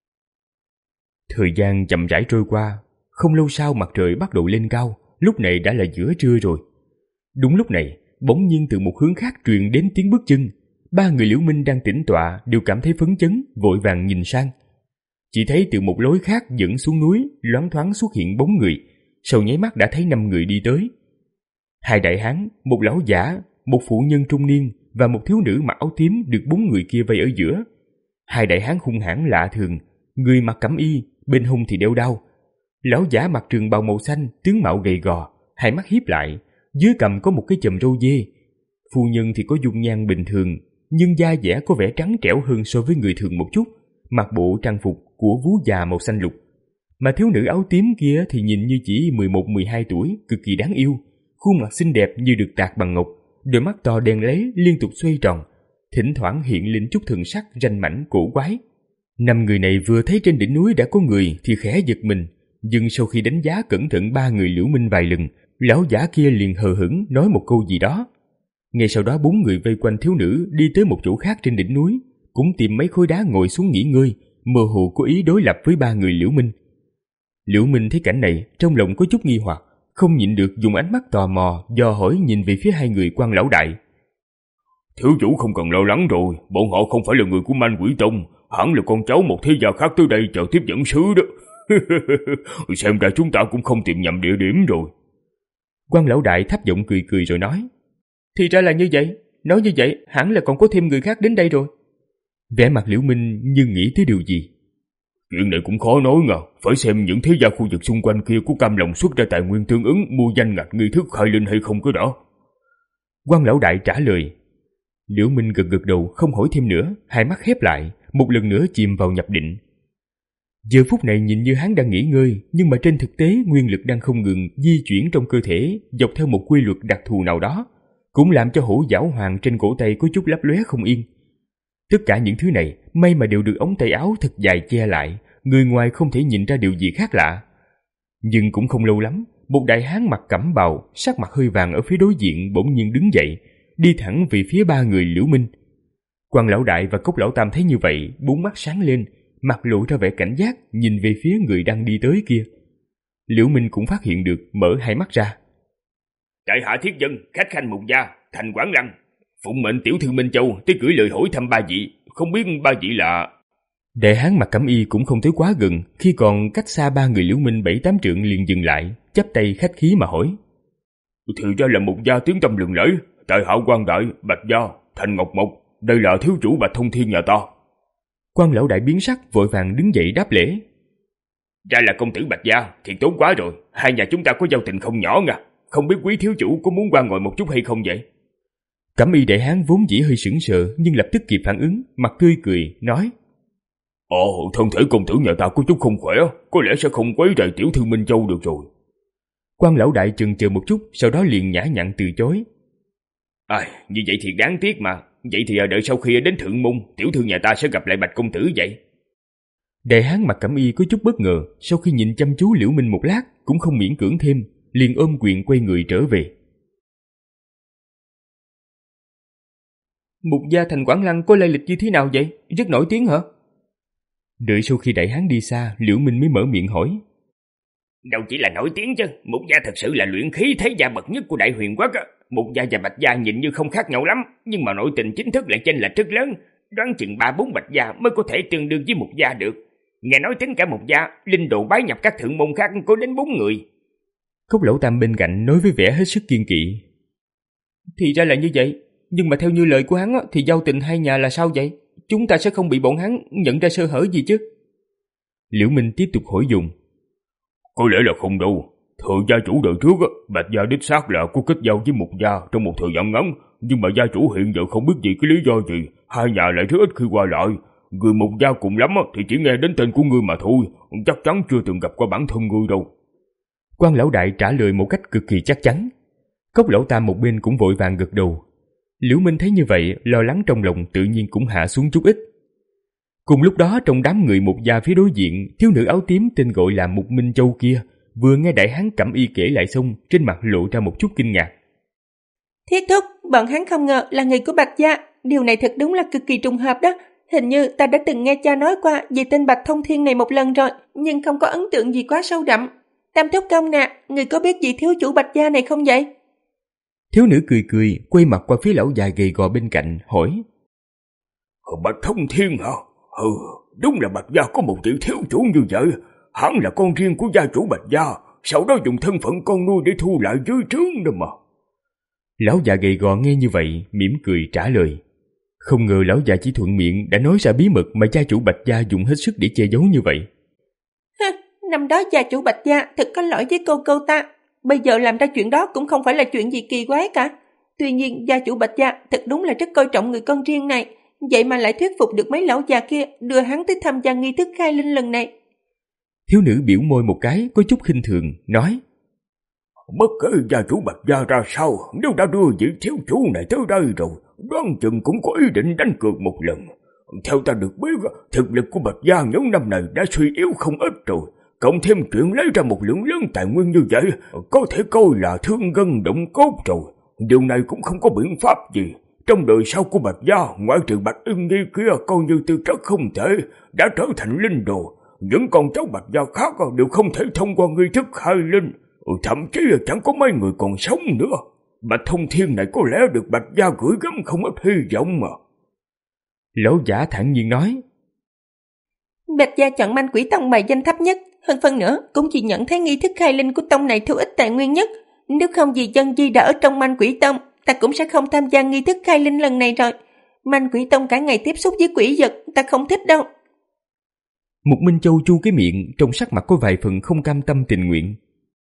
Thời gian chậm rãi trôi qua, không lâu sau mặt trời bắt đầu lên cao, lúc này đã là giữa trưa rồi. Đúng lúc này, bỗng nhiên từ một hướng khác truyền đến tiếng bước chân. Ba người Liễu Minh đang tĩnh tọa đều cảm thấy phấn chấn, vội vàng nhìn sang. Chỉ thấy từ một lối khác dẫn xuống núi, loáng thoáng xuất hiện bóng người, sau nháy mắt đã thấy năm người đi tới. Hai đại hán, một lão giả, một phụ nhân trung niên và một thiếu nữ mặc áo tím được bốn người kia vây ở giữa. Hai đại hán hung hãn lạ thường, người mặc cẩm y, bên hông thì đeo đao. Lão giả mặc trường bào màu xanh, tướng mạo gầy gò, hai mắt híp lại, dưới cằm có một cái chòm râu dê. Phu nhân thì có dung nhan bình thường, nhưng da dẻ có vẻ trắng trẻo hơn so với người thường một chút, mặc bộ trang phục của vú già màu xanh lục. Mà thiếu nữ áo tím kia thì nhìn như chỉ mười một mười hai tuổi, cực kỳ đáng yêu, khuôn mặt xinh đẹp như được tạc bằng ngọc, đôi mắt to đen láy liên tục xoay tròn, thỉnh thoảng hiện lên chút thần sắc ranh mãnh cổ quái. Năm người này vừa thấy trên đỉnh núi đã có người thì khẽ giật mình, nhưng sau khi đánh giá cẩn thận ba người Liễu Minh vài lần, lão giả kia liền hờ hững nói một câu gì đó. Ngay sau đó bốn người vây quanh thiếu nữ đi tới một chỗ khác trên đỉnh núi, cũng tìm mấy khối đá ngồi xuống nghỉ ngơi, mơ hồ có ý đối lập với ba người Liễu Minh. Liễu Minh thấy cảnh này, trong lòng có chút nghi hoặc, không nhịn được dùng ánh mắt tò mò dò hỏi nhìn về phía hai người Quan lão đại. Thiếu chủ không cần lo lắng rồi, bọn họ không phải là người của Man Quỷ Tông, hẳn là con cháu một thế gia khác tới đây chờ tiếp dẫn sứ đó. Xem ra chúng ta cũng không tìm nhầm địa điểm rồi. Quan lão đại thấp giọng cười cười rồi nói. Thì ra là như vậy, nói như vậy hẳn là còn có thêm người khác đến đây rồi. Vẻ mặt Liễu Minh như nghĩ tới điều gì. Chuyện này cũng khó nói ngờ, phải xem những thế gia khu vực xung quanh kia có cam lòng xuất ra tài nguyên tương ứng mua danh ngạch nghi thức khai linh hay không cái đó. Quan lão đại trả lời. Liễu Minh gật gật đầu không hỏi thêm nữa, hai mắt khép lại, một lần nữa chìm vào nhập định. Giờ phút này nhìn như hắn đang nghỉ ngơi, nhưng mà trên thực tế nguyên lực đang không ngừng di chuyển trong cơ thể dọc theo một quy luật đặc thù nào đó, cũng làm cho hổ giảo hoàng trên cổ tay có chút lấp lóe không yên. Tất cả những thứ này may mà đều được ống tay áo thật dài che lại, người ngoài không thể nhìn ra điều gì khác lạ. Nhưng cũng không lâu lắm, một đại hán mặc cẩm bào, sắc mặt hơi vàng ở phía đối diện bỗng nhiên đứng dậy, đi thẳng về phía ba người Liễu Minh. Quan lão đại và Cốc lão tam thấy như vậy, bốn mắt sáng lên, mặt lộ ra vẻ cảnh giác nhìn về phía người đang đi tới kia. Liễu Minh cũng phát hiện được, mở hai mắt ra. Tại hạ thiết dân, khách khanh Mục gia, thành Quảng Lăng, phụng mệnh tiểu thư Minh Châu tới gửi lời hỏi thăm ba vị, không biết ba vị là... Đại hán mặc cẩm y cũng không tới quá gần, khi còn cách xa ba người Liễu Minh bảy tám trượng liền dừng lại, chắp tay khách khí mà hỏi. Thì ra là Mục gia tiếng tâm lừng lẫy, tại hạ Quan đại, Bạch gia, Thành Ngọc Mộc, đây là thiếu chủ Bạch Thông Thiên nhà ta. Quan lão đại biến sắc vội vàng đứng dậy đáp lễ. Ra là công tử Bạch gia, thiệt tốn quá rồi, hai nhà chúng ta có giao tình không nhỏ nha, không biết quý thiếu chủ có muốn qua ngồi một chút hay không vậy? Cẩm y đại hán vốn dĩ hơi sững sờ nhưng lập tức kịp phản ứng, mặt tươi cười nói. Ồ, thân thể công tử nhà ta có chút không khỏe, có lẽ sẽ không quấy rầy tiểu thư Minh Châu được rồi. Quan lão đại chần chờ một chút, sau đó liền nhã nhặn từ chối. À, như vậy thì đáng tiếc mà, vậy thì đợi sau khi đến thượng môn, tiểu thư nhà ta sẽ gặp lại Bạch công tử vậy. Đại hán mặc cẩm y có chút bất ngờ, sau khi nhìn chăm chú Liễu Minh một lát, cũng không miễn cưỡng thêm, liền ôm quyền quay người trở về. Mục gia Thành Quảng Lăng có lai lịch như thế nào vậy? Rất nổi tiếng hả? Đợi sau khi đại hán đi xa, Liễu Minh mới mở miệng hỏi. Đâu chỉ là nổi tiếng chứ, Mục gia thật sự là luyện khí thế gia bậc nhất của Đại Huyền Quốc á. Mục gia và Bạch gia nhìn như không khác nhau lắm, nhưng mà nội tình chính thức lại chênh lệch rất lớn. đoán chừng ba bốn bạch gia mới có thể tương đương với một gia được. Nghe nói tính cả một gia, linh đồ bái nhập các thượng môn khác có đến bốn người. Cốc Lão Tam bên cạnh nói với vẻ hết sức kiên kỵ. Thì ra là như vậy, nhưng mà theo như lời của hắn thì giao tình hai nhà là sao vậy? Chúng ta sẽ không bị bọn hắn nhận ra sơ hở gì chứ? Liễu Minh tiếp tục hỏi dùng. Có lẽ là không đâu. Thượng gia chủ đời trước, Bạch gia đích xác là có kết giao với Mục gia trong một thời gian ngắn, nhưng mà gia chủ hiện giờ không biết gì cái lý do gì, hai nhà lại rất ít khi qua lại. Người Mục gia cùng lắm thì chỉ nghe đến tên của ngươi mà thôi, chắc chắn chưa từng gặp qua bản thân ngươi đâu. Quan lão đại trả lời một cách cực kỳ chắc chắn. Cốc Lão Tam một bên cũng vội vàng gật đầu. Liễu Minh thấy như vậy, lo lắng trong lòng tự nhiên cũng hạ xuống chút ít. Cùng lúc đó, trong đám người Mục gia phía đối diện, thiếu nữ áo tím tên gọi là Mục Minh Châu kia vừa nghe đại hán Cẩm Y kể lại xong, trên mặt lộ ra một chút kinh ngạc. Thiết thúc, bọn hắn không ngờ là người của Bạch gia, điều này thật đúng là cực kỳ trùng hợp đó. Hình như ta đã từng nghe cha nói qua về tên Bạch Thông Thiên này một lần rồi, nhưng không có ấn tượng gì quá sâu đậm. Tam thúc công nè, người có biết gì thiếu chủ Bạch gia này không vậy? Thiếu nữ cười cười, quay mặt qua phía lão già gầy gò bên cạnh, hỏi. Bạch Thông Thiên hả? Ừ, đúng là Bạch gia có một tiểu thiếu chủ như vậy. Hắn là con riêng của gia chủ Bạch gia, sau đó dùng thân phận con nuôi để thu lại dưới trướng đó mà. Lão già gầy gò nghe như vậy, mỉm cười trả lời. Không ngờ lão già chỉ thuận miệng đã nói ra bí mật mà gia chủ Bạch gia dùng hết sức để che giấu như vậy. Ha, năm đó gia chủ Bạch gia thật có lỗi với cô cô ta. Bây giờ làm ra chuyện đó cũng không phải là chuyện gì kỳ quái cả. Tuy nhiên gia chủ Bạch gia thật đúng là rất coi trọng người con riêng này, vậy mà lại thuyết phục được mấy lão già kia đưa hắn tới tham gia nghi thức khai linh lần này. Thiếu nữ biểu môi một cái có chút khinh thường, nói. Bất kể gia chủ Bạch gia ra sao, nếu đã đưa vị thiếu chủ này tới đây rồi, đoán chừng cũng có ý định đánh cược một lần. Theo ta được biết, thực lực của Bạch gia những năm này đã suy yếu không ít rồi. Cộng thêm chuyện lấy ra một lượng lớn tài nguyên như vậy, có thể coi là thương gân động cốt rồi. Điều này cũng không có biện pháp gì. Trong đời sau của Bạch gia, ngoại trừ Bạch Ưng Nhi kia coi như tư chất không thể, đã trở thành linh đồ. Những con cháu Bạch gia khác đều không thể thông qua nghi thức khai linh. Thậm chí là chẳng có mấy người còn sống nữa. Bạch Thông Thiên này có lẽ được Bạch gia gửi gắm không ít hy vọng mà. Lão giả thản nhiên nói. Bạch gia chọn Manh Quỷ Tông bài danh thấp nhất, hơn phân nữa cũng chỉ nhận thấy nghi thức khai linh của tông này thu ít tài nguyên nhất. Nếu không vì Dân Di đã ở trong Manh Quỷ Tông, ta cũng sẽ không tham gia nghi thức khai linh lần này rồi. Manh Quỷ Tông cả ngày tiếp xúc với quỷ vật, ta không thích đâu. Mục Minh Châu chu cái miệng, trong sắc mặt có vài phần không cam tâm tình nguyện.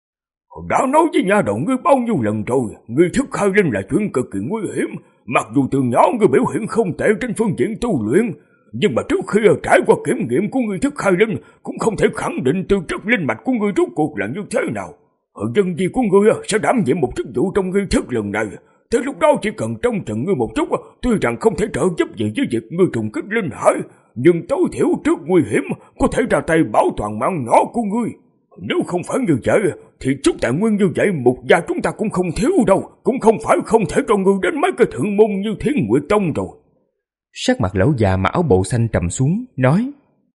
Đã nói với nha đầu ngươi bao nhiêu lần rồi, nghi thức khai linh là chuyện cực kỳ nguy hiểm. Mặc dù từ nhỏ ngươi biểu hiện không tệ trên phương diện tu luyện, nhưng mà trước khi trải qua kiểm nghiệm của nghi thức khai linh, cũng không thể khẳng định tư chất linh mạch của ngươi rốt cuộc là như thế nào. Dân di của ngươi sẽ đảm nhiệm một chức vụ trong nghi thức lần này. Tới lúc đó chỉ cần trông chừng ngươi một chút, tuy rằng không thể trợ giúp gì với việc ngươi trùng kích linh hải, nhưng tối thiểu trước nguy hiểm có thể ra tay bảo toàn mạng nhỏ của ngươi. Nếu không phải như vậy, thì chút tài nguyên như vậy Mục gia chúng ta cũng không thiếu đâu, cũng không phải không thể cho ngươi đến mấy cái thượng môn như Thiên Nguyệt Tông rồi. Sắc mặt lão già mà áo bộ xanh trầm xuống, nói.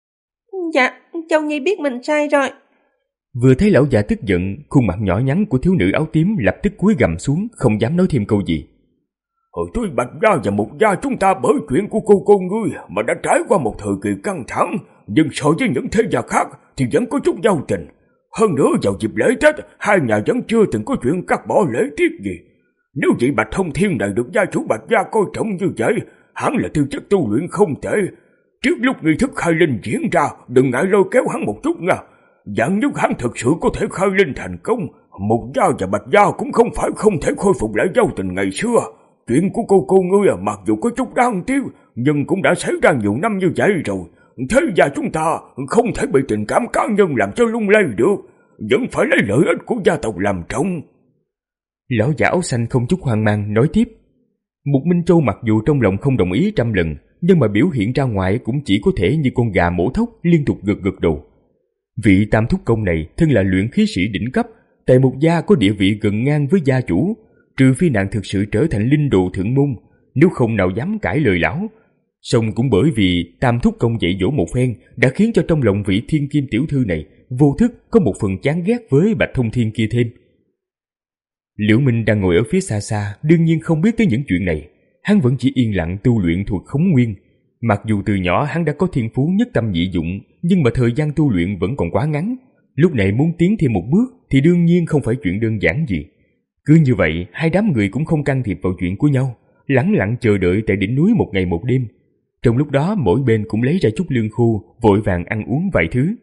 Dạ, Châu Nhi biết mình sai rồi. Vừa thấy lão già tức giận, khuôn mặt nhỏ nhắn của thiếu nữ áo tím lập tức cúi gằm xuống, không dám nói thêm câu gì. Hồi tuy Bạch gia và Mục gia chúng ta bởi chuyện của cô cô ngươi mà đã trải qua một thời kỳ căng thẳng, nhưng so với những thế gia khác thì vẫn có chút giao tình. Hơn nữa vào dịp lễ Tết, hai nhà vẫn chưa từng có chuyện cắt bỏ lễ tiết gì. Nếu vị Bạch Thông Thiên này được gia chủ Bạch gia coi trọng như vậy, hắn là tư chất tu luyện không tệ. Trước lúc nghi thức khai linh diễn ra, đừng ngại lôi kéo hắn một chút nha. Dạng nếu hắn thực sự có thể khai linh thành công, Mục gia và Bạch gia cũng không phải không thể khôi phục lại giao tình ngày xưa. Chuyện của cô cô ngươi mặc dù có chút đáng tiếc, nhưng cũng đã xảy ra nhiều năm như vậy rồi. Thế gia chúng ta không thể bị tình cảm cá nhân làm cho lung lay được, vẫn phải lấy lợi ích của gia tộc làm trọng. Lão giả áo xanh không chút hoang mang nói tiếp. Mục Minh Châu mặc dù trong lòng không đồng ý trăm lần, nhưng mà biểu hiện ra ngoài cũng chỉ có thể như con gà mổ thóc liên tục gật gật đầu. Vị Tam Thúc Công này thân là luyện khí sĩ đỉnh cấp, tại Mục gia có địa vị gần ngang với gia chủ, trừ phi nàng thực sự trở thành linh đồ thượng môn, nếu không nào dám cãi lời lão. Song cũng bởi vì Tam Thúc Công dạy dỗ một phen đã khiến cho trong lòng vị thiên kim tiểu thư này vô thức có một phần chán ghét với Bạch Thông Thiên kia thêm. Liễu Minh đang ngồi ở phía xa xa, đương nhiên không biết tới những chuyện này. Hắn vẫn chỉ yên lặng tu luyện thuật khống nguyên. Mặc dù từ nhỏ hắn đã có thiên phú nhất tâm nhị dụng, nhưng mà thời gian tu luyện vẫn còn quá ngắn. Lúc này muốn tiến thêm một bước thì đương nhiên không phải chuyện đơn giản gì. Cứ như vậy, hai đám người cũng không can thiệp vào chuyện của nhau, lẳng lặng chờ đợi tại đỉnh núi một ngày một đêm. Trong lúc đó mỗi bên cũng lấy ra chút lương khô, vội vàng ăn uống vài thứ.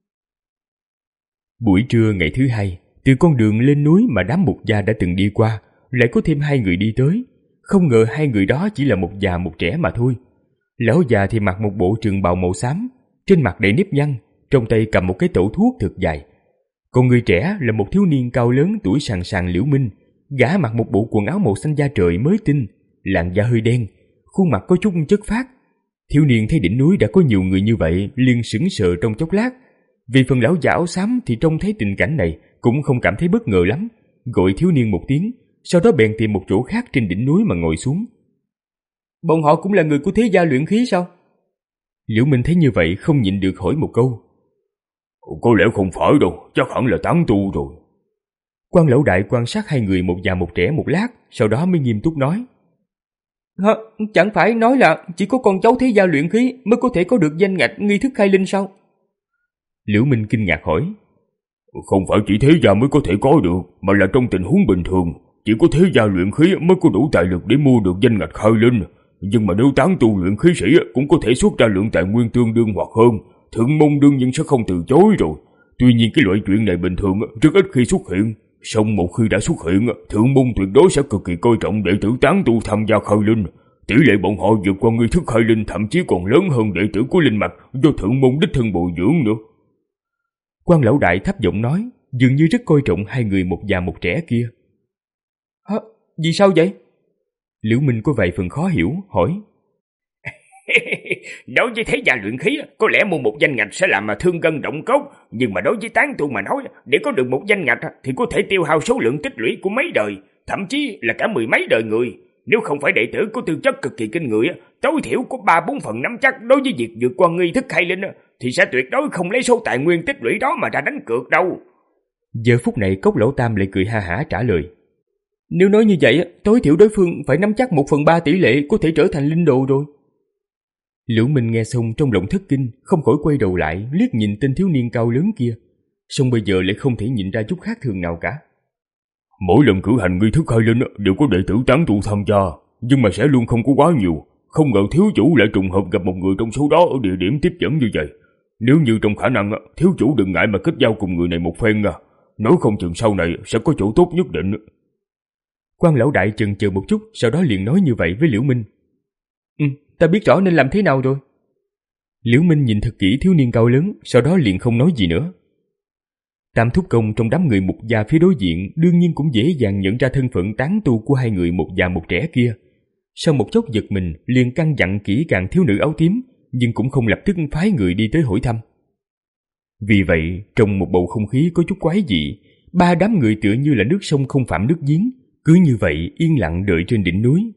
Buổi trưa ngày thứ hai, từ con đường lên núi mà đám mục gia đã từng đi qua, lại có thêm hai người đi tới. Không ngờ hai người đó chỉ là một già một trẻ mà thôi. Lão già thì mặc một bộ trường bào màu xám, trên mặt đầy nếp nhăn, trong tay cầm một cái tẩu thuốc thật dài. Còn người trẻ là một thiếu niên cao lớn tuổi sàn sàn Liễu Minh, gã mặc một bộ quần áo màu xanh da trời mới tinh, làn da hơi đen, khuôn mặt có chút chất phác. Thiếu niên thấy đỉnh núi đã có nhiều người như vậy, liền sững sờ trong chốc lát. Vì phần lão già áo xám thì trông thấy tình cảnh này cũng không cảm thấy bất ngờ lắm, gọi thiếu niên một tiếng, sau đó bèn tìm một chỗ khác trên đỉnh núi mà ngồi xuống. Bọn họ cũng là người của thế gia luyện khí sao? Liễu Minh thấy như vậy không nhịn được hỏi một câu. Có lẽ không phải đâu, chắc hẳn là tán tu rồi. Quan lão đại quan sát hai người một già một trẻ một lát, sau đó mới nghiêm túc nói. Hả, chẳng phải nói là chỉ có con cháu thế gia luyện khí mới có thể có được danh ngạch nghi thức khai linh sao? Liễu Minh kinh ngạc hỏi. Không phải chỉ thế gia mới có thể có được, mà là trong tình huống bình thường, chỉ có thế gia luyện khí mới có đủ tài lực để mua được danh ngạch khai linh. Nhưng mà nếu tán tu luyện khí sĩ cũng có thể xuất ra lượng tài nguyên tương đương hoặc hơn, thượng môn đương nhiên sẽ không từ chối rồi. Tuy nhiên cái loại chuyện này bình thường rất ít khi xuất hiện, song một khi đã xuất hiện, thượng môn tuyệt đối sẽ cực kỳ coi trọng đệ tử tán tu tham gia khai linh. Tỷ lệ bọn họ vượt qua nghi thức khai linh thậm chí còn lớn hơn đệ tử của linh mạch do thượng môn đích thân bồi dưỡng nữa. Quan lão đại thấp giọng nói, dường như rất coi trọng hai người một già một trẻ kia. Hả? Vì sao vậy? Liễu Minh có vài phần khó hiểu, hỏi. Đối với thế gia luyện khí, có lẽ mua một danh ngạch sẽ làm mà thương gân động cốt, nhưng mà đối với tán tu mà nói, để có được một danh ngạch thì có thể tiêu hao số lượng tích lũy của mấy đời, thậm chí là cả mười mấy đời người. Nếu không phải đệ tử có tư chất cực kỳ kinh người, tối thiểu có ba bốn phần nắm chắc đối với việc vượt qua nghi thức khai linh, thì sẽ tuyệt đối không lấy số tài nguyên tích lũy đó mà ra đánh cược đâu. Giờ phút này Cốc Lão Tam lại cười ha hả trả lời. Nếu nói như vậy, tối thiểu đối phương phải nắm chắc một phần ba tỷ lệ có thể trở thành linh đồ rồi. Liễu Minh nghe xong trong lòng thất kinh, không khỏi quay đầu lại liếc nhìn tên thiếu niên cao lớn kia, song bây giờ lại không thể nhìn ra chút khác thường nào cả. Mỗi lần cử hành nghi thức khai linh đều có đệ tử tán tu tham gia, nhưng mà sẽ luôn không có quá nhiều. Không ngờ thiếu chủ lại trùng hợp gặp một người trong số đó ở địa điểm tiếp dẫn như vậy. Nếu như trong khả năng, thiếu chủ đừng ngại mà kết giao cùng người này một phen à. Nói không chừng sau này sẽ có chỗ tốt nhất định. Quan lão đại chần chờ một chút, sau đó liền nói như vậy với Liễu Minh. Ừ, ta biết rõ nên làm thế nào rồi. Liễu Minh nhìn thật kỹ thiếu niên cao lớn, sau đó liền không nói gì nữa. Tam thúc công trong đám người mục gia phía đối diện đương nhiên cũng dễ dàng nhận ra thân phận tán tu của hai người một già một trẻ kia. Sau một chốc giật mình, liền căn dặn kỹ càng thiếu nữ áo tím, nhưng cũng không lập tức phái người đi tới hỏi thăm. Vì vậy, trong một bầu không khí có chút quái dị, ba đám người tựa như là nước sông không phạm nước giếng, cứ như vậy yên lặng đợi trên đỉnh núi.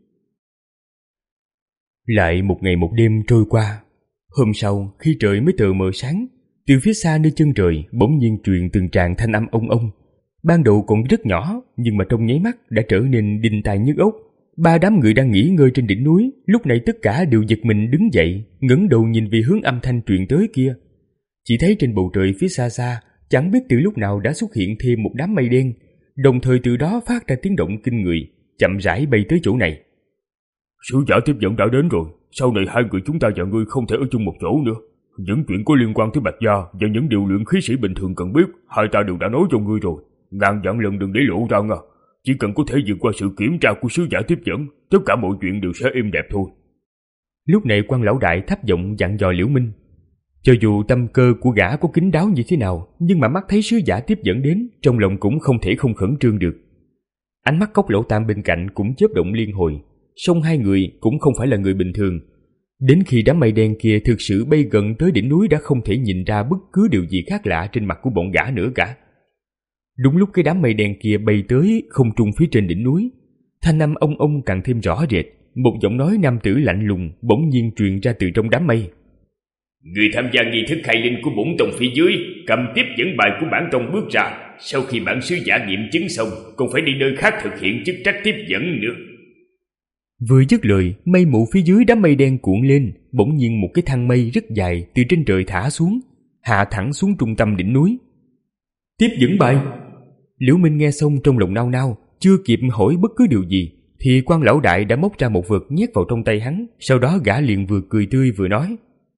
Lại một ngày một đêm trôi qua. Hôm sau, khi trời mới tờ mờ sáng, từ phía xa nơi chân trời bỗng nhiên truyền từng tràng thanh âm ông ông. Ban đầu còn rất nhỏ, nhưng mà trong nháy mắt đã trở nên đinh tai nhức óc. Ba đám người đang nghỉ ngơi trên đỉnh núi, lúc này tất cả đều giật mình đứng dậy, ngẩng đầu nhìn về hướng âm thanh truyền tới kia. Chỉ thấy trên bầu trời phía xa xa, chẳng biết từ lúc nào đã xuất hiện thêm một đám mây đen, đồng thời từ đó phát ra tiếng động kinh người, chậm rãi bay tới chỗ này. Sứ giả tiếp dẫn đã đến rồi, sau này hai người chúng ta và ngươi không thể ở chung một chỗ nữa. Những chuyện có liên quan tới Bạch Gia và những điều luyện khí sĩ bình thường cần biết, hai ta đều đã nói cho ngươi rồi. Ngàn vạn lần đừng để lộ ra nha. Chỉ cần có thể vượt qua sự kiểm tra của sứ giả tiếp dẫn, tất cả mọi chuyện đều sẽ êm đẹp thôi. Lúc này quan lão đại thấp giọng dặn dò Liễu Minh. Cho dù tâm cơ của gã có kín đáo như thế nào, nhưng mà mắt thấy sứ giả tiếp dẫn đến, trong lòng cũng không thể không khẩn trương được. Ánh mắt Cốc Lão Tam bên cạnh cũng chớp động liên hồi, song hai người cũng không phải là người bình thường. Đến khi đám mây đen kia thực sự bay gần tới đỉnh núi đã không thể nhìn ra bất cứ điều gì khác lạ trên mặt của bọn gã nữa cả. Đúng lúc cái đám mây đen kia bay tới không trung phía trên đỉnh núi, thanh âm ông ông càng thêm rõ rệt, một giọng nói nam tử lạnh lùng bỗng nhiên truyền ra từ trong đám mây. Người tham gia nghi thức khai linh của bổn tông phía dưới cầm tiếp dẫn bài của bản tông bước ra, sau khi bản sứ giả nghiệm chứng xong còn phải đi nơi khác thực hiện chức trách tiếp dẫn nữa. Vừa dứt lời, mây mù phía dưới đám mây đen cuộn lên, bỗng nhiên một cái thang mây rất dài từ trên trời thả xuống, hạ thẳng xuống trung tâm đỉnh núi. Tiếp dẫn bài. Liễu Minh nghe xong trong lòng nao nao, chưa kịp hỏi bất cứ điều gì thì quan lão đại đã móc ra một vật nhét vào trong tay hắn. Sau đó gã liền vừa cười tươi vừa nói: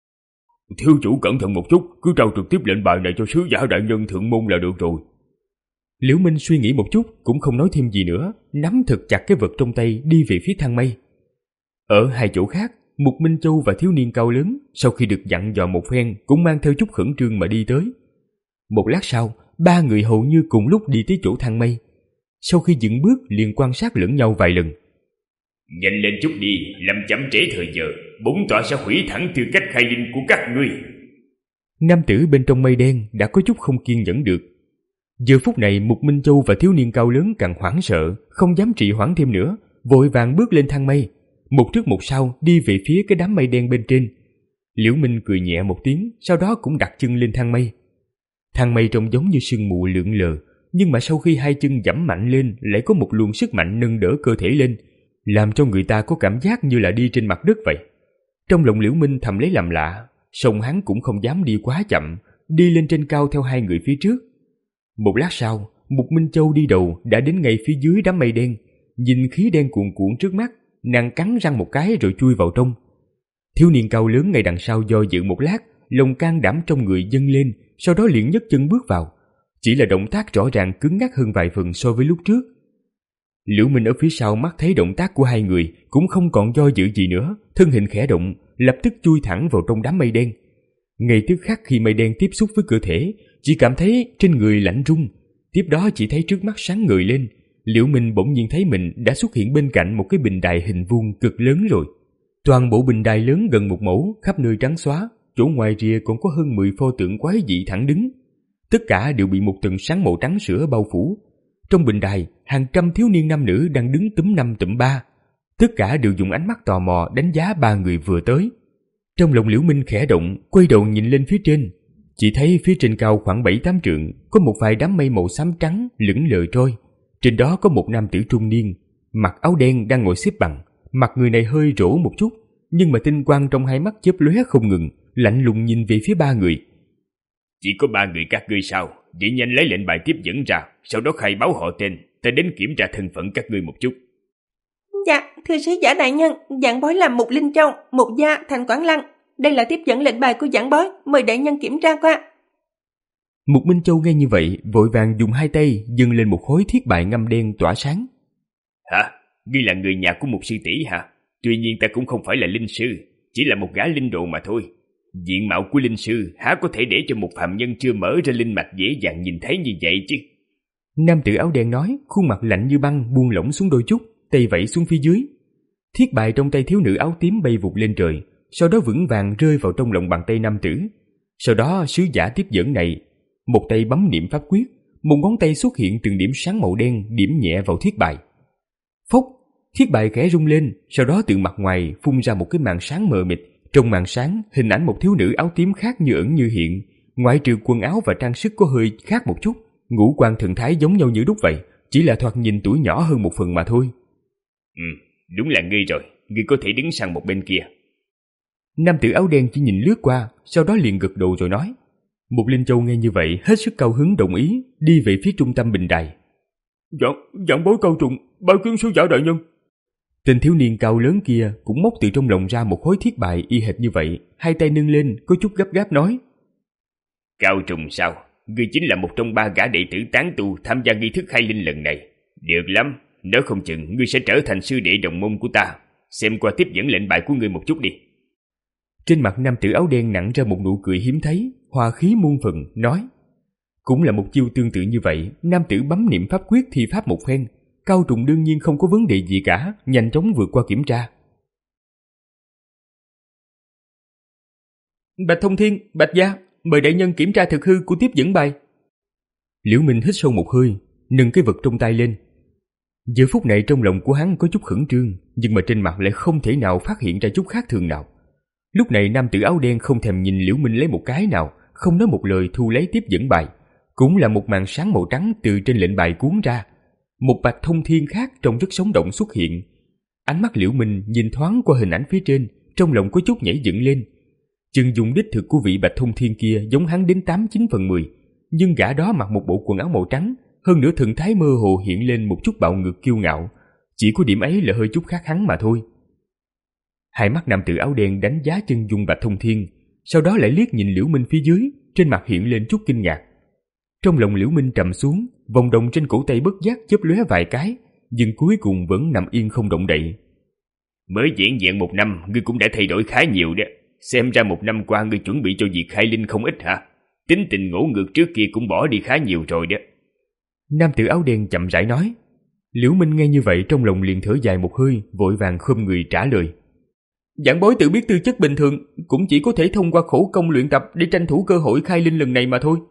Thiếu chủ cẩn thận một chút, cứ trao trực tiếp lệnh bài này cho sứ giả đại nhân thượng môn là được rồi. Liễu Minh suy nghĩ một chút cũng không nói thêm gì nữa, nắm thật chặt cái vật trong tay đi về phía thang mây. Ở hai chỗ khác, Mục Minh Châu và thiếu niên cao lớn sau khi được dặn dò một phen cũng mang theo chút khẩn trương mà đi tới. Một lát sau, ba người hầu như cùng lúc đi tới chỗ thang mây. Sau khi dừng bước liền quan sát lẫn nhau vài lần. Nhanh lên chút đi, làm chậm trễ thời giờ, bổn tọa sẽ hủy thẳng tư cách khai linh của các ngươi. Nam tử bên trong mây đen đã có chút không kiên nhẫn được. Giờ phút này Mục Minh Châu và thiếu niên cao lớn càng hoảng sợ, không dám trì hoãn thêm nữa, vội vàng bước lên thang mây, một trước một sau đi về phía cái đám mây đen bên trên. Liễu Minh cười nhẹ một tiếng, sau đó cũng đặt chân lên thang mây. Thang mây trông giống như sương mù lượn lờ, nhưng mà sau khi hai chân giẫm mạnh lên lại có một luồng sức mạnh nâng đỡ cơ thể lên, làm cho người ta có cảm giác như là đi trên mặt đất vậy. Trong lòng Liễu Minh thầm lấy làm lạ, song hắn cũng không dám đi quá chậm, đi lên trên cao theo hai người phía trước. Một lát sau, Mục Minh Châu đi đầu đã đến ngay phía dưới đám mây đen, nhìn khí đen cuồn cuộn trước mắt, nàng cắn răng một cái rồi chui vào trong. Thiếu niên cao lớn ngay đằng sau do dự một lát, lòng can đảm trong người dâng lên, sau đó liền nhấc chân bước vào. Chỉ là động tác rõ ràng cứng ngắc hơn vài phần so với lúc trước. Liễu Minh ở phía sau mắt thấy động tác của hai người cũng không còn do dự gì nữa, thân hình khẽ động, lập tức chui thẳng vào trong đám mây đen. Ngay tức khắc khi mây đen tiếp xúc với cơ thể, chỉ cảm thấy trên người lạnh run, tiếp đó chỉ thấy trước mắt sáng ngời lên. Liễu Minh bỗng nhiên thấy mình đã xuất hiện bên cạnh một cái bình đài hình vuông cực lớn rồi. Toàn bộ bình đài lớn gần một mẫu, khắp nơi trắng xóa, chỗ ngoài rìa còn có hơn mười pho tượng quái dị thẳng đứng. Tất cả đều bị một tầng sáng màu trắng sữa bao phủ. Trong bình đài, hàng trăm thiếu niên nam nữ đang đứng túm năm tụm ba. Tất cả đều dùng ánh mắt tò mò đánh giá ba người vừa tới. Trong lòng Liễu Minh khẽ động, quay đầu nhìn lên phía trên. Chỉ thấy phía trên cao khoảng bảy tám trượng, có một vài đám mây màu xám trắng lững lờ trôi. Trên đó có một nam tử trung niên, mặc áo đen đang ngồi xếp bằng. Mặt người này hơi rỗ một chút, nhưng mà tinh quang trong hai mắt chớp lóe không ngừng, lạnh lùng nhìn về phía ba người. Chỉ có ba người các ngươi sao? Vậy nhanh lấy lệnh bài tiếp dẫn ra, sau đó khai báo họ tên, ta đến kiểm tra thân phận các ngươi một chút. Dạ, thưa sứ giả đại nhân, giảng bói là Mục Linh Châu, Mục gia Thành Quảng Lăng. Đây là tiếp dẫn lệnh bài của giảng bói, mời đại nhân kiểm tra qua. Mục Minh Châu nghe như vậy, vội vàng dùng hai tay dâng lên một khối thiết bài ngăm đen tỏa sáng. Hả? Ngươi là người nhà của một sư tỷ hả? Tuy nhiên ta cũng không phải là linh sư, chỉ là một gã linh đồ mà thôi. Diện mạo của linh sư há có thể để cho một phàm nhân chưa mở ra linh mạch dễ dàng nhìn thấy như vậy chứ? Nam tử áo đen nói, khuôn mặt lạnh như băng buông lỏng xuống đôi chút, tay vẫy xuống phía dưới. Thiết bài trong tay thiếu nữ áo tím bay vụt lên trời, sau đó vững vàng rơi vào trong lòng bàn tay nam tử. Sau đó sứ giả tiếp dẫn này, một tay bấm niệm pháp quyết, một ngón tay xuất hiện từng điểm sáng màu đen điểm nhẹ vào thiết bài. Phốc, thiết bài khẽ rung lên, sau đó từ mặt ngoài phun ra một cái màn sáng mờ mịt. Trong màn sáng, hình ảnh một thiếu nữ áo tím khác như ẩn như hiện, ngoại trừ quần áo và trang sức có hơi khác một chút, ngũ quan thần thái giống nhau như đúc vậy, chỉ là thoạt nhìn tuổi nhỏ hơn một phần mà thôi. Ừ, đúng là ngươi rồi, ngươi có thể đứng sang một bên kia. Nam tử áo đen chỉ nhìn lướt qua, sau đó liền gật đầu rồi nói. Mục Linh Châu nghe như vậy hết sức cao hứng đồng ý, đi về phía trung tâm bình đài. Giảng, giảng bối cao trùng, bái kiến sứ giả đại nhân. Tên thiếu niên cao lớn kia cũng móc từ trong lòng ra một khối thiết bài y hệt như vậy, hai tay nâng lên có chút gấp gáp nói. Cao trùng sao? Ngươi chính là một trong ba gã đệ tử tán tu tham gia nghi thức khai linh lần này. Được lắm, nếu không chừng ngươi sẽ trở thành sư đệ đồng môn của ta. Xem qua tiếp dẫn lệnh bài của ngươi một chút đi. Trên mặt nam tử áo đen nặng ra một nụ cười hiếm thấy, hòa khí muôn phần, nói. Cũng là một chiêu tương tự như vậy, nam tử bấm niệm pháp quyết thi pháp một phen. Cao trùng đương nhiên không có vấn đề gì cả, nhanh chóng vượt qua kiểm tra. Bạch Thông Thiên, Bạch Gia, mời đại nhân kiểm tra thực hư của tiếp dẫn bài. Liễu Minh hít sâu một hơi, nâng cái vật trong tay lên. Giờ phút này trong lòng của hắn có chút khẩn trương, nhưng mà trên mặt lại không thể nào phát hiện ra chút khác thường nào. Lúc này nam tử áo đen không thèm nhìn Liễu Minh lấy một cái nào, không nói một lời thu lấy tiếp dẫn bài. Cũng là một màn sáng màu trắng từ trên lệnh bài cuốn ra. Một Bạch Thông Thiên khác trông rất sống động xuất hiện. Ánh mắt Liễu Minh nhìn thoáng qua hình ảnh phía trên, trong lòng có chút nhảy dựng lên. Chân dung đích thực của vị Bạch Thông Thiên kia giống hắn đến tám chín phần mười, nhưng gã đó mặc một bộ quần áo màu trắng, hơn nữa thần thái mơ hồ hiện lên một chút bạo ngược kiêu ngạo, chỉ có điểm ấy là hơi chút khác hắn mà thôi. Hai mắt nam tử áo đen đánh giá chân dung Bạch Thông Thiên, sau đó lại liếc nhìn Liễu Minh phía dưới, trên mặt hiện lên chút kinh ngạc. Trong lòng Liễu Minh trầm xuống, vòng đồng trên cổ tay bất giác chớp lóe vài cái, nhưng cuối cùng vẫn nằm yên không động đậy. Mới diễn diện một năm, ngươi cũng đã thay đổi khá nhiều đó. Xem ra một năm qua ngươi chuẩn bị cho việc khai linh không ít hả? Tính tình ngỗ ngược trước kia cũng bỏ đi khá nhiều rồi đó. Nam tử áo đen chậm rãi nói. Liễu Minh nghe như vậy trong lòng liền thở dài một hơi, vội vàng khom người trả lời. Giảng bối tự biết tư chất bình thường, cũng chỉ có thể thông qua khổ công luyện tập để tranh thủ cơ hội khai linh lần này mà thôi.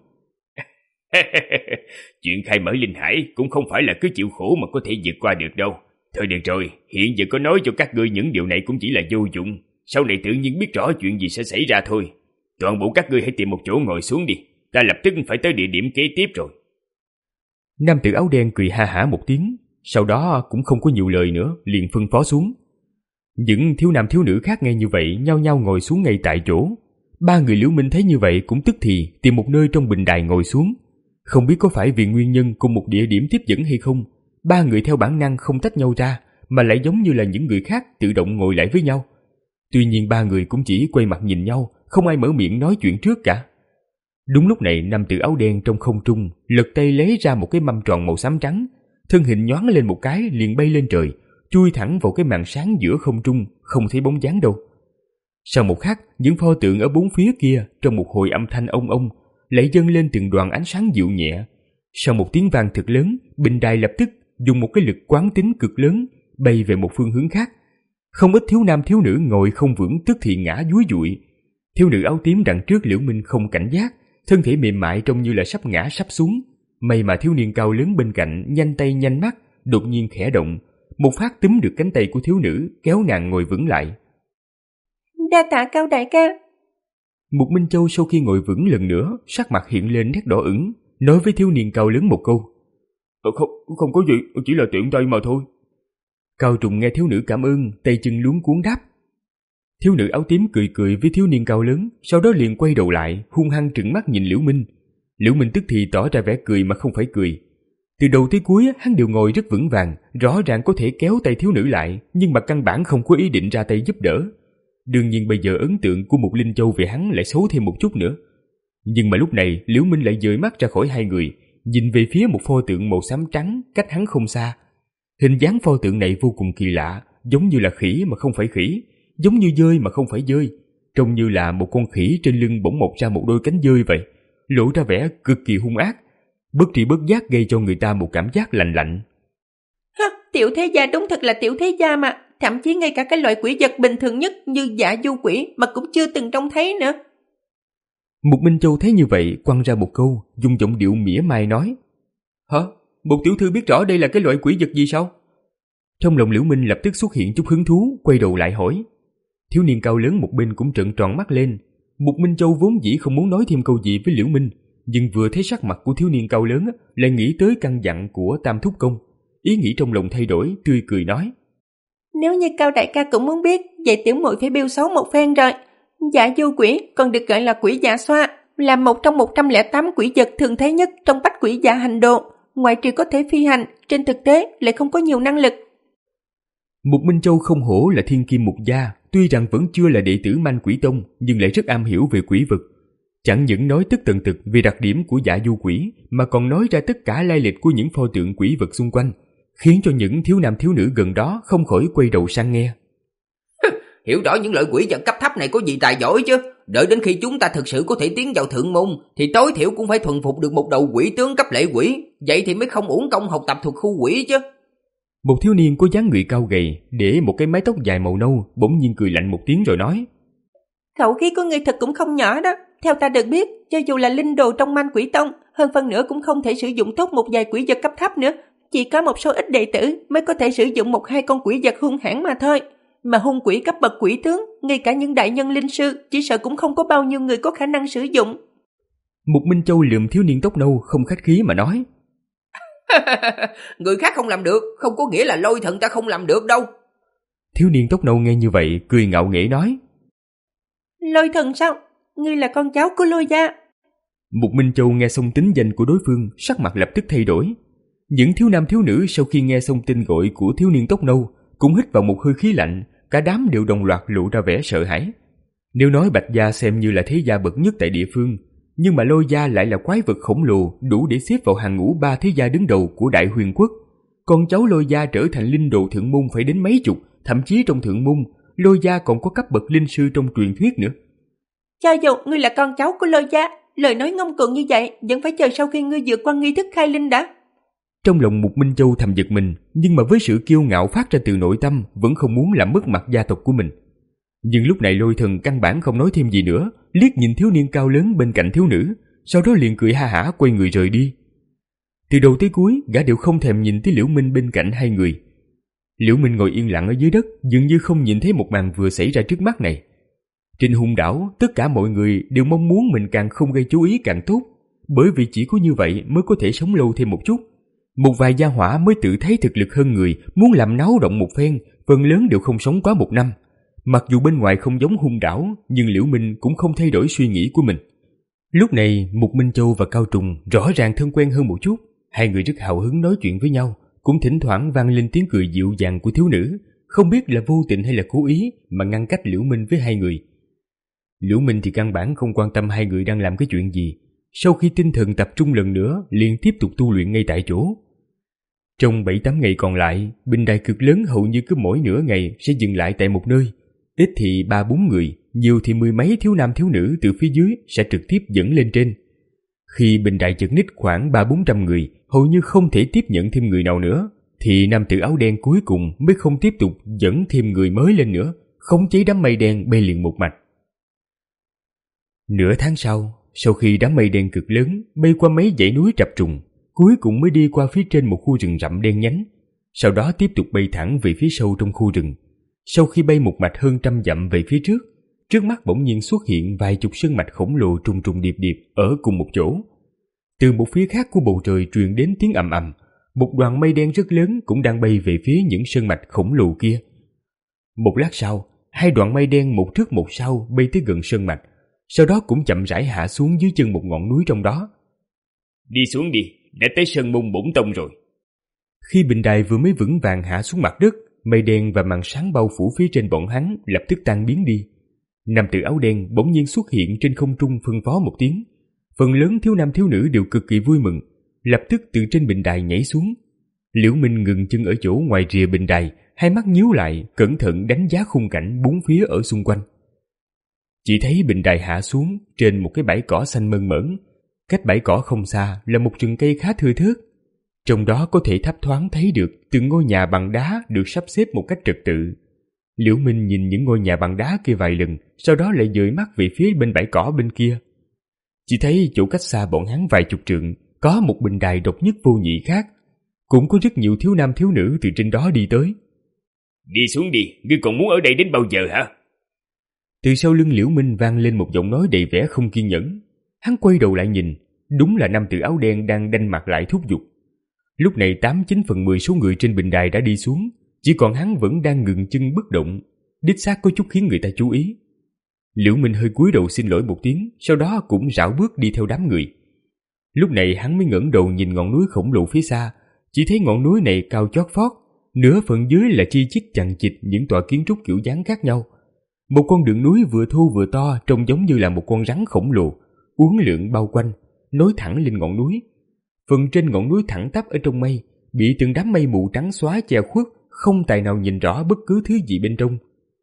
Chuyện khai mở linh hải cũng không phải là cứ chịu khổ mà có thể vượt qua được đâu. Thôi được rồi, hiện giờ có nói cho các ngươi những điều này cũng chỉ là vô dụng. Sau này tự nhiên biết rõ chuyện gì sẽ xảy ra thôi. Toàn bộ các ngươi hãy tìm một chỗ ngồi xuống đi. Ta lập tức phải tới địa điểm kế tiếp rồi. Nam tử áo đen cười ha hả một tiếng, sau đó cũng không có nhiều lời nữa, liền phân phó xuống. Những thiếu nam thiếu nữ khác nghe như vậy nhao nhao ngồi xuống ngay tại chỗ. Ba người Liễu Minh thấy như vậy cũng tức thì tìm một nơi trong bình đài ngồi xuống. Không biết có phải vì nguyên nhân cùng một địa điểm tiếp dẫn hay không, ba người theo bản năng không tách nhau ra, mà lại giống như là những người khác tự động ngồi lại với nhau. Tuy nhiên ba người cũng chỉ quay mặt nhìn nhau, không ai mở miệng nói chuyện trước cả. Đúng lúc này nam tử áo đen trong không trung lật tay lấy ra một cái mâm tròn màu xám trắng, thân hình nhoáng lên một cái liền bay lên trời, chui thẳng vào cái màn sáng giữa không trung, không thấy bóng dáng đâu. Sau một khắc, những pho tượng ở bốn phía kia trong một hồi âm thanh ông ông lại dâng lên từng đoàn ánh sáng dịu nhẹ. Sau một tiếng vang thật lớn, bình đài lập tức dùng một cái lực quán tính cực lớn bay về một phương hướng khác. Không ít thiếu nam thiếu nữ ngồi không vững tức thì ngã dúi dụi. Thiếu nữ áo tím đằng trước Liễu Minh không cảnh giác, thân thể mềm mại trông như là sắp ngã sắp xuống. May mà thiếu niên cao lớn bên cạnh nhanh tay nhanh mắt, đột nhiên khẽ động, một phát túm được cánh tay của thiếu nữ, kéo nàng ngồi vững lại. Đa tạ Cao đại ca. Mục Minh Châu sau khi ngồi vững lần nữa, sắc mặt hiện lên nét đỏ ửng, nói với thiếu niên cao lớn một câu. Ờ, không, không có gì, chỉ là tiện tay mà thôi. Cao Trùng nghe thiếu nữ cảm ơn, tay chân luống cuống đáp. Thiếu nữ áo tím cười cười với thiếu niên cao lớn, sau đó liền quay đầu lại, hung hăng trừng mắt nhìn Liễu Minh. Liễu Minh tức thì tỏ ra vẻ cười mà không phải cười. Từ đầu tới cuối hắn đều ngồi rất vững vàng, rõ ràng có thể kéo tay thiếu nữ lại, nhưng mà căn bản không có ý định ra tay giúp đỡ. Đương nhiên bây giờ ấn tượng của Mục Linh Châu về hắn lại xấu thêm một chút nữa. Nhưng mà lúc này Liễu Minh lại dời mắt ra khỏi hai người, nhìn về phía một pho tượng màu xám trắng cách hắn không xa. Hình dáng pho tượng này vô cùng kỳ lạ, giống như là khỉ mà không phải khỉ, giống như dơi mà không phải dơi, trông như là một con khỉ trên lưng bỗng mọc ra một đôi cánh dơi vậy, lộ ra vẻ cực kỳ hung ác, bất tri bất giác gây cho người ta một cảm giác lạnh lạnh. Ha, tiểu thế gia đúng thật là tiểu thế gia mà, thậm chí ngay cả cái loại quỷ vật bình thường nhất như dạ du quỷ mà cũng chưa từng trông thấy nữa. Mục Minh Châu thấy như vậy quăng ra một câu, dùng giọng điệu mỉa mai nói. Hả? Một tiểu thư biết rõ đây là cái loại quỷ vật gì sao? Trong lòng Liễu Minh lập tức xuất hiện chút hứng thú, quay đầu lại hỏi. Thiếu niên cao lớn một bên cũng trợn tròn mắt lên. Mục Minh Châu vốn dĩ không muốn nói thêm câu gì với Liễu Minh, nhưng vừa thấy sắc mặt của thiếu niên cao lớn lại nghĩ tới căn dặn của Tam Thúc Công. Ý nghĩ trong lòng thay đổi, tươi cười nói. Nếu như Cao đại ca cũng muốn biết, vậy tiểu muội phải biêu xấu một phen rồi. Dạ du quỷ còn được gọi là quỷ dạ xoa, là một trong một trăm lẻ tám quỷ vật thường thấy nhất trong bách quỷ dạ hành đồ. Ngoại trừ có thể phi hành, trên thực tế lại không có nhiều năng lực. Mục Minh Châu không hổ là thiên kim mục gia, tuy rằng vẫn chưa là đệ tử Manh Quỷ Tông, nhưng lại rất am hiểu về quỷ vật. Chẳng những nói tất tần tật về đặc điểm của dạ du quỷ, mà còn nói ra tất cả lai lịch của những pho tượng quỷ vật xung quanh, khiến cho những thiếu nam thiếu nữ gần đó không khỏi quay đầu sang nghe. Hiểu rõ những loại quỷ vật cấp thấp này có gì tài giỏi chứ. Đợi đến khi chúng ta thực sự có thể tiến vào thượng môn, thì tối thiểu cũng phải thuần phục được một đầu quỷ tướng cấp lệ quỷ, vậy thì mới không uổng công học tập thuộc khu quỷ chứ. Một thiếu niên có dáng người cao gầy, để một cái mái tóc dài màu nâu, bỗng nhiên cười lạnh một tiếng rồi nói. Khẩu khí của ngươi thật cũng không nhỏ đó. Theo ta được biết, cho dù là linh đồ trong Manh Quỷ Tông, hơn phân nửa cũng không thể sử dụng tốt một vài quỷ vật cấp thấp nữa. Chỉ có một số ít đệ tử mới có thể sử dụng một hai con quỷ vật hung hãn mà thôi. Mà hung quỷ cấp bậc quỷ tướng, ngay cả những đại nhân linh sư, chỉ sợ cũng không có bao nhiêu người có khả năng sử dụng. Mục Minh Châu lườm thiếu niên tóc nâu không khách khí mà nói. Người khác không làm được, không có nghĩa là Lôi Thần ta không làm được đâu. Thiếu niên tóc nâu nghe như vậy, cười ngạo nghễ nói: Lôi thần sao? Ngươi là con cháu của Lôi gia. Mục Minh Châu nghe xong tính danh của đối phương, sắc mặt lập tức thay đổi. Những thiếu nam thiếu nữ sau khi nghe xong tên gọi của thiếu niên tóc nâu cũng hít vào một hơi khí lạnh, cả đám đều đồng loạt lộ ra vẻ sợ hãi. Nếu nói Bạch gia xem như là thế gia bậc nhất tại địa phương, nhưng mà Lôi gia lại là quái vật khổng lồ đủ để xếp vào hàng ngũ ba thế gia đứng đầu của Đại Huyền quốc. Con cháu Lôi gia trở thành linh đồ thượng môn phải đến mấy chục, thậm chí trong thượng môn, Lôi gia còn có cấp bậc linh sư trong truyền thuyết nữa. Cho dù ngươi là con cháu của Lôi gia, lời nói ngông cuồng như vậy vẫn phải chờ sau khi ngươi vượt qua nghi thức khai linh đã. Trong lòng Mục Minh Châu thầm giật mình, nhưng mà với sự kiêu ngạo phát ra từ nội tâm vẫn không muốn làm mất mặt gia tộc của mình. Nhưng lúc này Lôi Thần căn bản không nói thêm gì nữa, liếc nhìn thiếu niên cao lớn bên cạnh thiếu nữ, sau đó liền cười ha hả quay người rời đi. Từ đầu tới cuối, gã đều không thèm nhìn tới Liễu Minh bên cạnh hai người. Liễu Minh ngồi yên lặng ở dưới đất, dường như không nhìn thấy một màn vừa xảy ra trước mắt này. Trên hung đảo, tất cả mọi người đều mong muốn mình càng không gây chú ý càng tốt, bởi vì chỉ có như vậy mới có thể sống lâu thêm một chút. Một vài gia hỏa mới tự thấy thực lực hơn người, muốn làm náo động một phen, phần lớn đều không sống quá một năm. Mặc dù bên ngoài không giống hung đảo, nhưng Liễu Minh cũng không thay đổi suy nghĩ của mình. Lúc này, Mục Minh Châu và Cao Trùng rõ ràng thân quen hơn một chút, hai người rất hào hứng nói chuyện với nhau, cũng thỉnh thoảng vang lên tiếng cười dịu dàng của thiếu nữ, không biết là vô tình hay là cố ý mà ngăn cách Liễu Minh với hai người. Liễu Minh thì căn bản không quan tâm hai người đang làm cái chuyện gì, sau khi tinh thần tập trung lần nữa liền tiếp tục tu luyện ngay tại chỗ. Trong bảy tám ngày còn lại, bình đài cực lớn hầu như cứ mỗi nửa ngày sẽ dừng lại tại một nơi, ít thì ba bốn người, nhiều thì mười mấy thiếu nam thiếu nữ từ phía dưới sẽ trực tiếp dẫn lên trên. Khi bình đài chật ních khoảng ba bốn trăm người, hầu như không thể tiếp nhận thêm người nào nữa, thì nam tử áo đen cuối cùng mới không tiếp tục dẫn thêm người mới lên nữa, khống chế đám mây đen bay liền một mạch. Nửa tháng sau, sau khi đám mây đen cực lớn bay qua mấy dãy núi trập trùng, cuối cùng mới đi qua phía trên một khu rừng rậm đen nhánh, sau đó tiếp tục bay thẳng về phía sâu trong khu rừng. Sau khi bay một mạch hơn trăm dặm về phía trước, trước mắt bỗng nhiên xuất hiện vài chục sơn mạch khổng lồ trùng trùng điệp điệp ở cùng một chỗ. Từ một phía khác của bầu trời truyền đến tiếng ầm ầm, một đoàn mây đen rất lớn cũng đang bay về phía những sơn mạch khổng lồ kia. Một lát sau, hai đoàn mây đen một trước một sau bay tới gần sơn mạch, sau đó cũng chậm rãi hạ xuống dưới chân một ngọn núi trong đó. Đi xuống đi, đã tới sơn môn bổn tông rồi. Khi bình đài vừa mới vững vàng hạ xuống mặt đất, mây đen và màn sáng bao phủ phía trên bọn hắn lập tức tan biến đi. Nam tử áo đen bỗng nhiên xuất hiện trên không trung phân phó một tiếng. Phần lớn thiếu nam thiếu nữ đều cực kỳ vui mừng, lập tức từ trên bình đài nhảy xuống. Liễu Minh ngừng chân ở chỗ ngoài rìa bình đài, hai mắt nhíu lại, cẩn thận đánh giá khung cảnh bốn phía ở xung quanh. Chỉ thấy bình đài hạ xuống trên một cái bãi cỏ xanh mơn mởn, cách bãi cỏ không xa là một rừng cây khá thưa thớt. Trong đó có thể thấp thoáng thấy được từng ngôi nhà bằng đá được sắp xếp một cách trật tự. Liễu Minh nhìn những ngôi nhà bằng đá kia vài lần, sau đó lại dời mắt về phía bên bãi cỏ bên kia. Chỉ thấy chỗ cách xa bọn hắn vài chục trượng có một bình đài độc nhất vô nhị khác, cũng có rất nhiều thiếu nam thiếu nữ từ trên đó đi tới. Đi xuống đi, ngươi còn muốn ở đây đến bao giờ hả? Từ sau lưng Liễu Minh vang lên một giọng nói đầy vẻ không kiên nhẫn. Hắn quay đầu lại nhìn, đúng là nam tử áo đen đang đanh mặt lại thúc giục. Lúc này tám chín phần mười số người trên bình đài đã đi xuống, chỉ còn hắn vẫn đang ngừng chân bất động, đích xác có chút khiến người ta chú ý. Liễu Minh hơi cúi đầu xin lỗi một tiếng, sau đó cũng rảo bước đi theo đám người. Lúc này hắn mới ngẩng đầu nhìn ngọn núi khổng lồ phía xa, chỉ thấy ngọn núi này cao chót vót, nửa phần dưới là chi chít chằng chịt những tòa kiến trúc kiểu dáng khác nhau. Một con đường núi vừa thô vừa to trông giống như là một con rắn khổng lồ, uốn lượn bao quanh, nối thẳng lên ngọn núi. Phần trên ngọn núi thẳng tắp ở trong mây, bị từng đám mây mù trắng xóa che khuất, không tài nào nhìn rõ bất cứ thứ gì bên trong.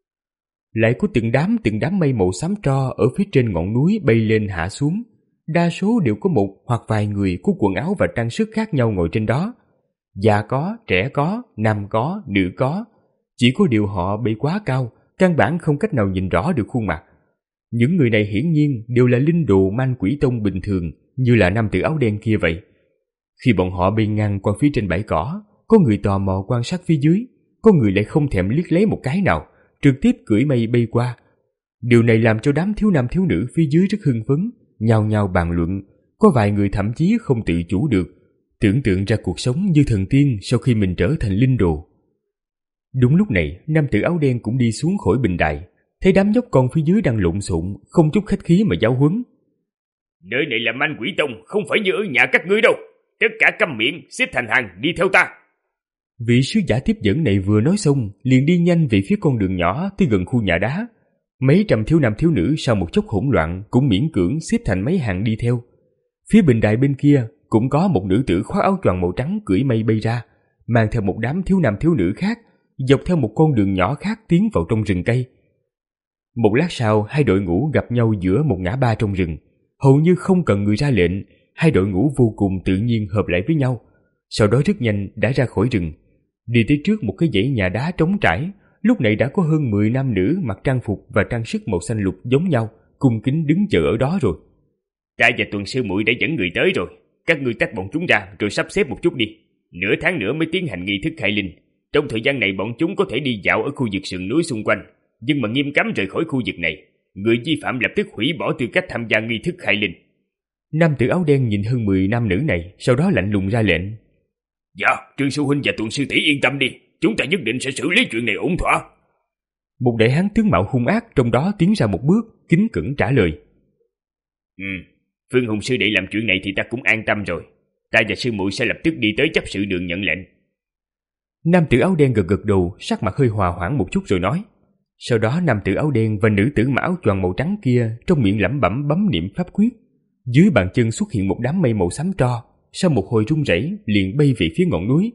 Lại có từng đám từng đám mây màu xám tro ở phía trên ngọn núi bay lên hạ xuống, đa số đều có một hoặc vài người có quần áo và trang sức khác nhau ngồi trên đó. Già có, trẻ có, nam có, nữ có, chỉ có điều họ bay quá cao, căn bản không cách nào nhìn rõ được khuôn mặt. Những người này hiển nhiên đều là linh đồ Man Quỷ Tông bình thường, như là nam tử áo đen kia vậy. Khi bọn họ bay ngang qua phía trên bãi cỏ, có người tò mò quan sát phía dưới, có người lại không thèm liếc lấy một cái nào, trực tiếp cưỡi mây bay qua. Điều này làm cho đám thiếu nam thiếu nữ phía dưới rất hưng phấn, nhao nhao bàn luận, có vài người thậm chí không tự chủ được, tưởng tượng ra cuộc sống như thần tiên sau khi mình trở thành linh đồ. Đúng lúc này, nam tử áo đen cũng đi xuống khỏi bình đài, thấy đám nhóc con phía dưới đang lộn xộn, không chút khách khí mà giáo huấn. Nơi này là Man Quỷ Tông, không phải như ở nhà các ngươi đâu. Tất cả câm miệng, xếp thành hàng, đi theo ta. Vị sứ giả tiếp dẫn này vừa nói xong, liền đi nhanh về phía con đường nhỏ tới gần khu nhà đá. Mấy trăm thiếu nam thiếu nữ sau một chốc hỗn loạn cũng miễn cưỡng xếp thành mấy hàng đi theo. Phía bình đài bên kia cũng có một nữ tử khoác áo choàng màu trắng cưỡi mây bay ra, mang theo một đám thiếu nam thiếu nữ khác, dọc theo một con đường nhỏ khác tiến vào trong rừng cây. Một lát sau, hai đội ngũ gặp nhau giữa một ngã ba trong rừng. Hầu như không cần người ra lệnh, hai đội ngũ vô cùng tự nhiên hợp lại với nhau. Sau đó rất nhanh đã ra khỏi rừng, đi tới trước một cái dãy nhà đá trống trải. Lúc này đã có hơn mười nam nữ mặc trang phục và trang sức màu xanh lục giống nhau, cung kính đứng chờ ở đó rồi. Ta và tuần sư muội đã dẫn người tới rồi. Các ngươi tách bọn chúng ra rồi sắp xếp một chút đi. Nửa tháng nữa mới tiến hành nghi thức khai linh. Trong thời gian này bọn chúng có thể đi dạo ở khu vực sườn núi xung quanh, nhưng mà nghiêm cấm rời khỏi khu vực này. Người vi phạm lập tức hủy bỏ tư cách tham gia nghi thức khai linh. Nam tử áo đen nhìn hơn mười nam nữ này, sau đó lạnh lùng ra lệnh. Dạ, Trương sư huynh và tuần sư tỷ yên tâm đi, chúng ta nhất định sẽ xử lý chuyện này ổn thỏa. Một đại hán tướng mạo hung ác trong đó tiến ra một bước, kính cẩn trả lời. Ừ, Phương Hùng sư đệ làm chuyện này thì ta cũng an tâm rồi. Ta và sư muội sẽ lập tức đi tới chấp sự đường nhận lệnh. Nam tử áo đen gật gật đầu, sắc mặt hơi hòa hoãn một chút rồi nói. Sau đó nam tử áo đen và nữ tử mặc áo choàng màu trắng kia trong miệng lẩm bẩm bấm niệm pháp quyết. Dưới bàn chân xuất hiện một đám mây màu xám tro, sau một hồi rung rẩy liền bay về phía ngọn núi.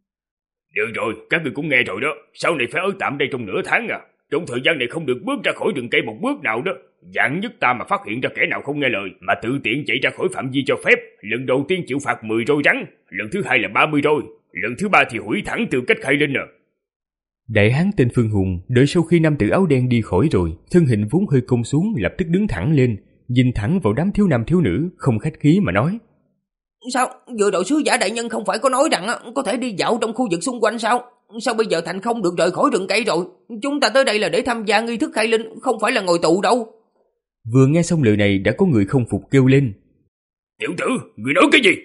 Được rồi, các người cũng nghe rồi đó, sau này phải ở tạm đây trong nửa tháng à. Trong thời gian này không được bước ra khỏi rừng cây một bước nào đó. Vạn nhất ta mà phát hiện ra kẻ nào không nghe lời mà tự tiện chạy ra khỏi phạm vi cho phép, lần đầu tiên chịu phạt mười roi rắn, lần thứ hai là ba mươi roi, lần thứ ba thì hủy thẳng tư cách khai linh à. Đại hán tên Phương Hùng đợi sau khi nam tử áo đen đi khỏi rồi, thân hình vốn hơi cong xuống lập tức đứng thẳng lên, nhìn thẳng vào đám thiếu nam thiếu nữ, không khách khí mà nói. Sao, vừa đội sứ giả đại nhân không phải có nói rằng có thể đi dạo trong khu vực xung quanh sao? Sao bây giờ thành không được rời khỏi rừng cây rồi? Chúng ta tới đây là để tham gia nghi thức khai linh, không phải là ngồi tù đâu. Vừa nghe xong lời này đã có người không phục kêu lên. Tiểu tử, người nói cái gì?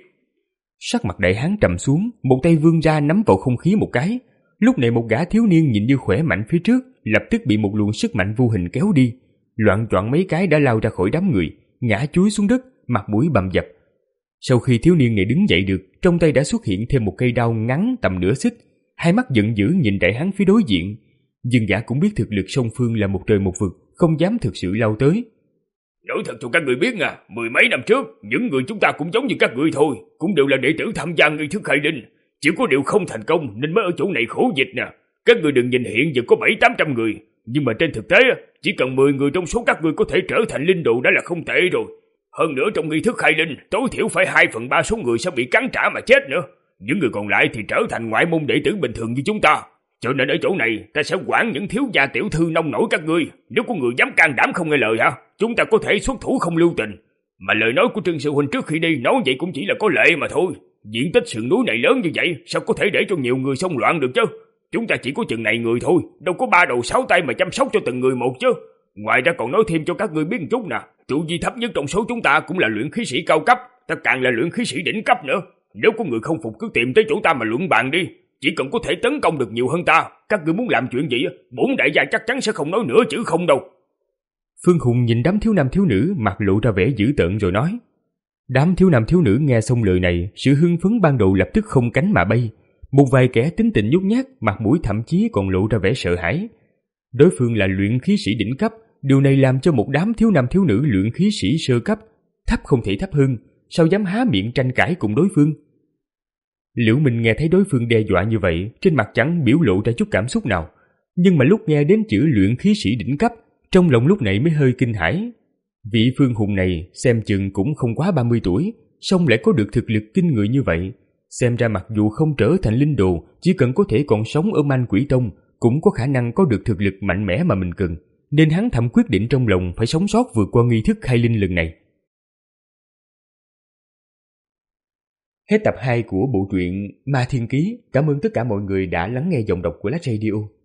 Sắc mặt đại hán trầm xuống, một tay vươn ra nắm vào không khí một cái. Lúc này một gã thiếu niên nhìn như khỏe mạnh phía trước lập tức bị một luồng sức mạnh vô hình kéo đi, loạng choạng mấy cái đã lao ra khỏi đám người, ngã chúi xuống đất, mặt mũi bầm dập. Sau khi thiếu niên này đứng dậy được, trong tay đã xuất hiện thêm một cây đao ngắn tầm nửa xích, hai mắt giận dữ nhìn đại hán phía đối diện. Nhưng gã cũng biết thực lực song phương là một trời một vực, không dám thực sự lao tới. Nói thật cho các người biết à, mười mấy năm trước, những người chúng ta cũng giống như các người thôi, cũng đều là đệ tử tham gia nghi thức khai linh. Chỉ có điều không thành công nên mới ở chỗ này khổ dịch nè. Các người đừng nhìn hiện giờ có bảy tám trăm người, nhưng mà trên thực tế chỉ cần mười người trong số các người có thể trở thành linh đồ đã là không tệ rồi. Hơn nữa trong nghi thức khai linh, tối thiểu phải hai phần ba số người sẽ bị cắn trả mà chết nữa. Những người còn lại thì trở thành ngoại môn đệ tử bình thường như chúng ta. Cho nên ở chỗ này ta sẽ quản những thiếu gia tiểu thư nông nổi các ngươi. Nếu có người dám can đảm không nghe lời hả, chúng ta có thể xuất thủ không lưu tình. Mà lời nói của Trương sư huynh trước khi đi nói vậy cũng chỉ là có lệ mà thôi. Diện tích sườn núi này lớn như vậy, sao có thể để cho nhiều người xông loạn được chứ? Chúng ta chỉ có chừng này người thôi, đâu có ba đầu sáu tay mà chăm sóc cho từng người một chứ. Ngoài ra còn nói thêm cho các ngươi biết một chút nè, trụ vi thấp nhất trong số chúng ta cũng là luyện khí sĩ cao cấp, ta càng là luyện khí sĩ đỉnh cấp nữa. Nếu có người không phục cứ tìm tới chỗ ta mà luận bàn đi, chỉ cần có thể tấn công được nhiều hơn ta, các ngươi muốn làm chuyện gì, bổn đại gia chắc chắn sẽ không nói nửa chữ không đâu. Phương Hùng nhìn đám thiếu nam thiếu nữ mặt lộ ra vẻ dữ tợn rồi nói. Đám thiếu nam thiếu nữ nghe xong lời này, sự hưng phấn ban đầu lập tức không cánh mà bay. Một vài kẻ tính tình nhút nhát, mặt mũi thậm chí còn lộ ra vẻ sợ hãi. Đối phương là luyện khí sĩ đỉnh cấp, điều này làm cho một đám thiếu nam thiếu nữ luyện khí sĩ sơ cấp, thấp không thể thấp hơn, sao dám há miệng tranh cãi cùng đối phương. Liễu Minh nghe thấy đối phương đe dọa như vậy, trên mặt chẳng biểu lộ ra chút cảm xúc nào, nhưng mà lúc nghe đến chữ luyện khí sĩ đỉnh cấp, trong lòng lúc này mới hơi kinh hãi. Vị Phương Hùng này xem chừng cũng không quá ba mươi tuổi, song lại có được thực lực kinh người như vậy. Xem ra mặc dù không trở thành linh đồ, chỉ cần có thể còn sống ở Man Quỷ Tông, cũng có khả năng có được thực lực mạnh mẽ mà mình cần, nên hắn thầm quyết định trong lòng phải sống sót vượt qua nghi thức khai linh lần này. Hết tập hai của bộ truyện Ma Thiên Ký. Cảm ơn tất cả mọi người đã lắng nghe giọng đọc của Lách Radio.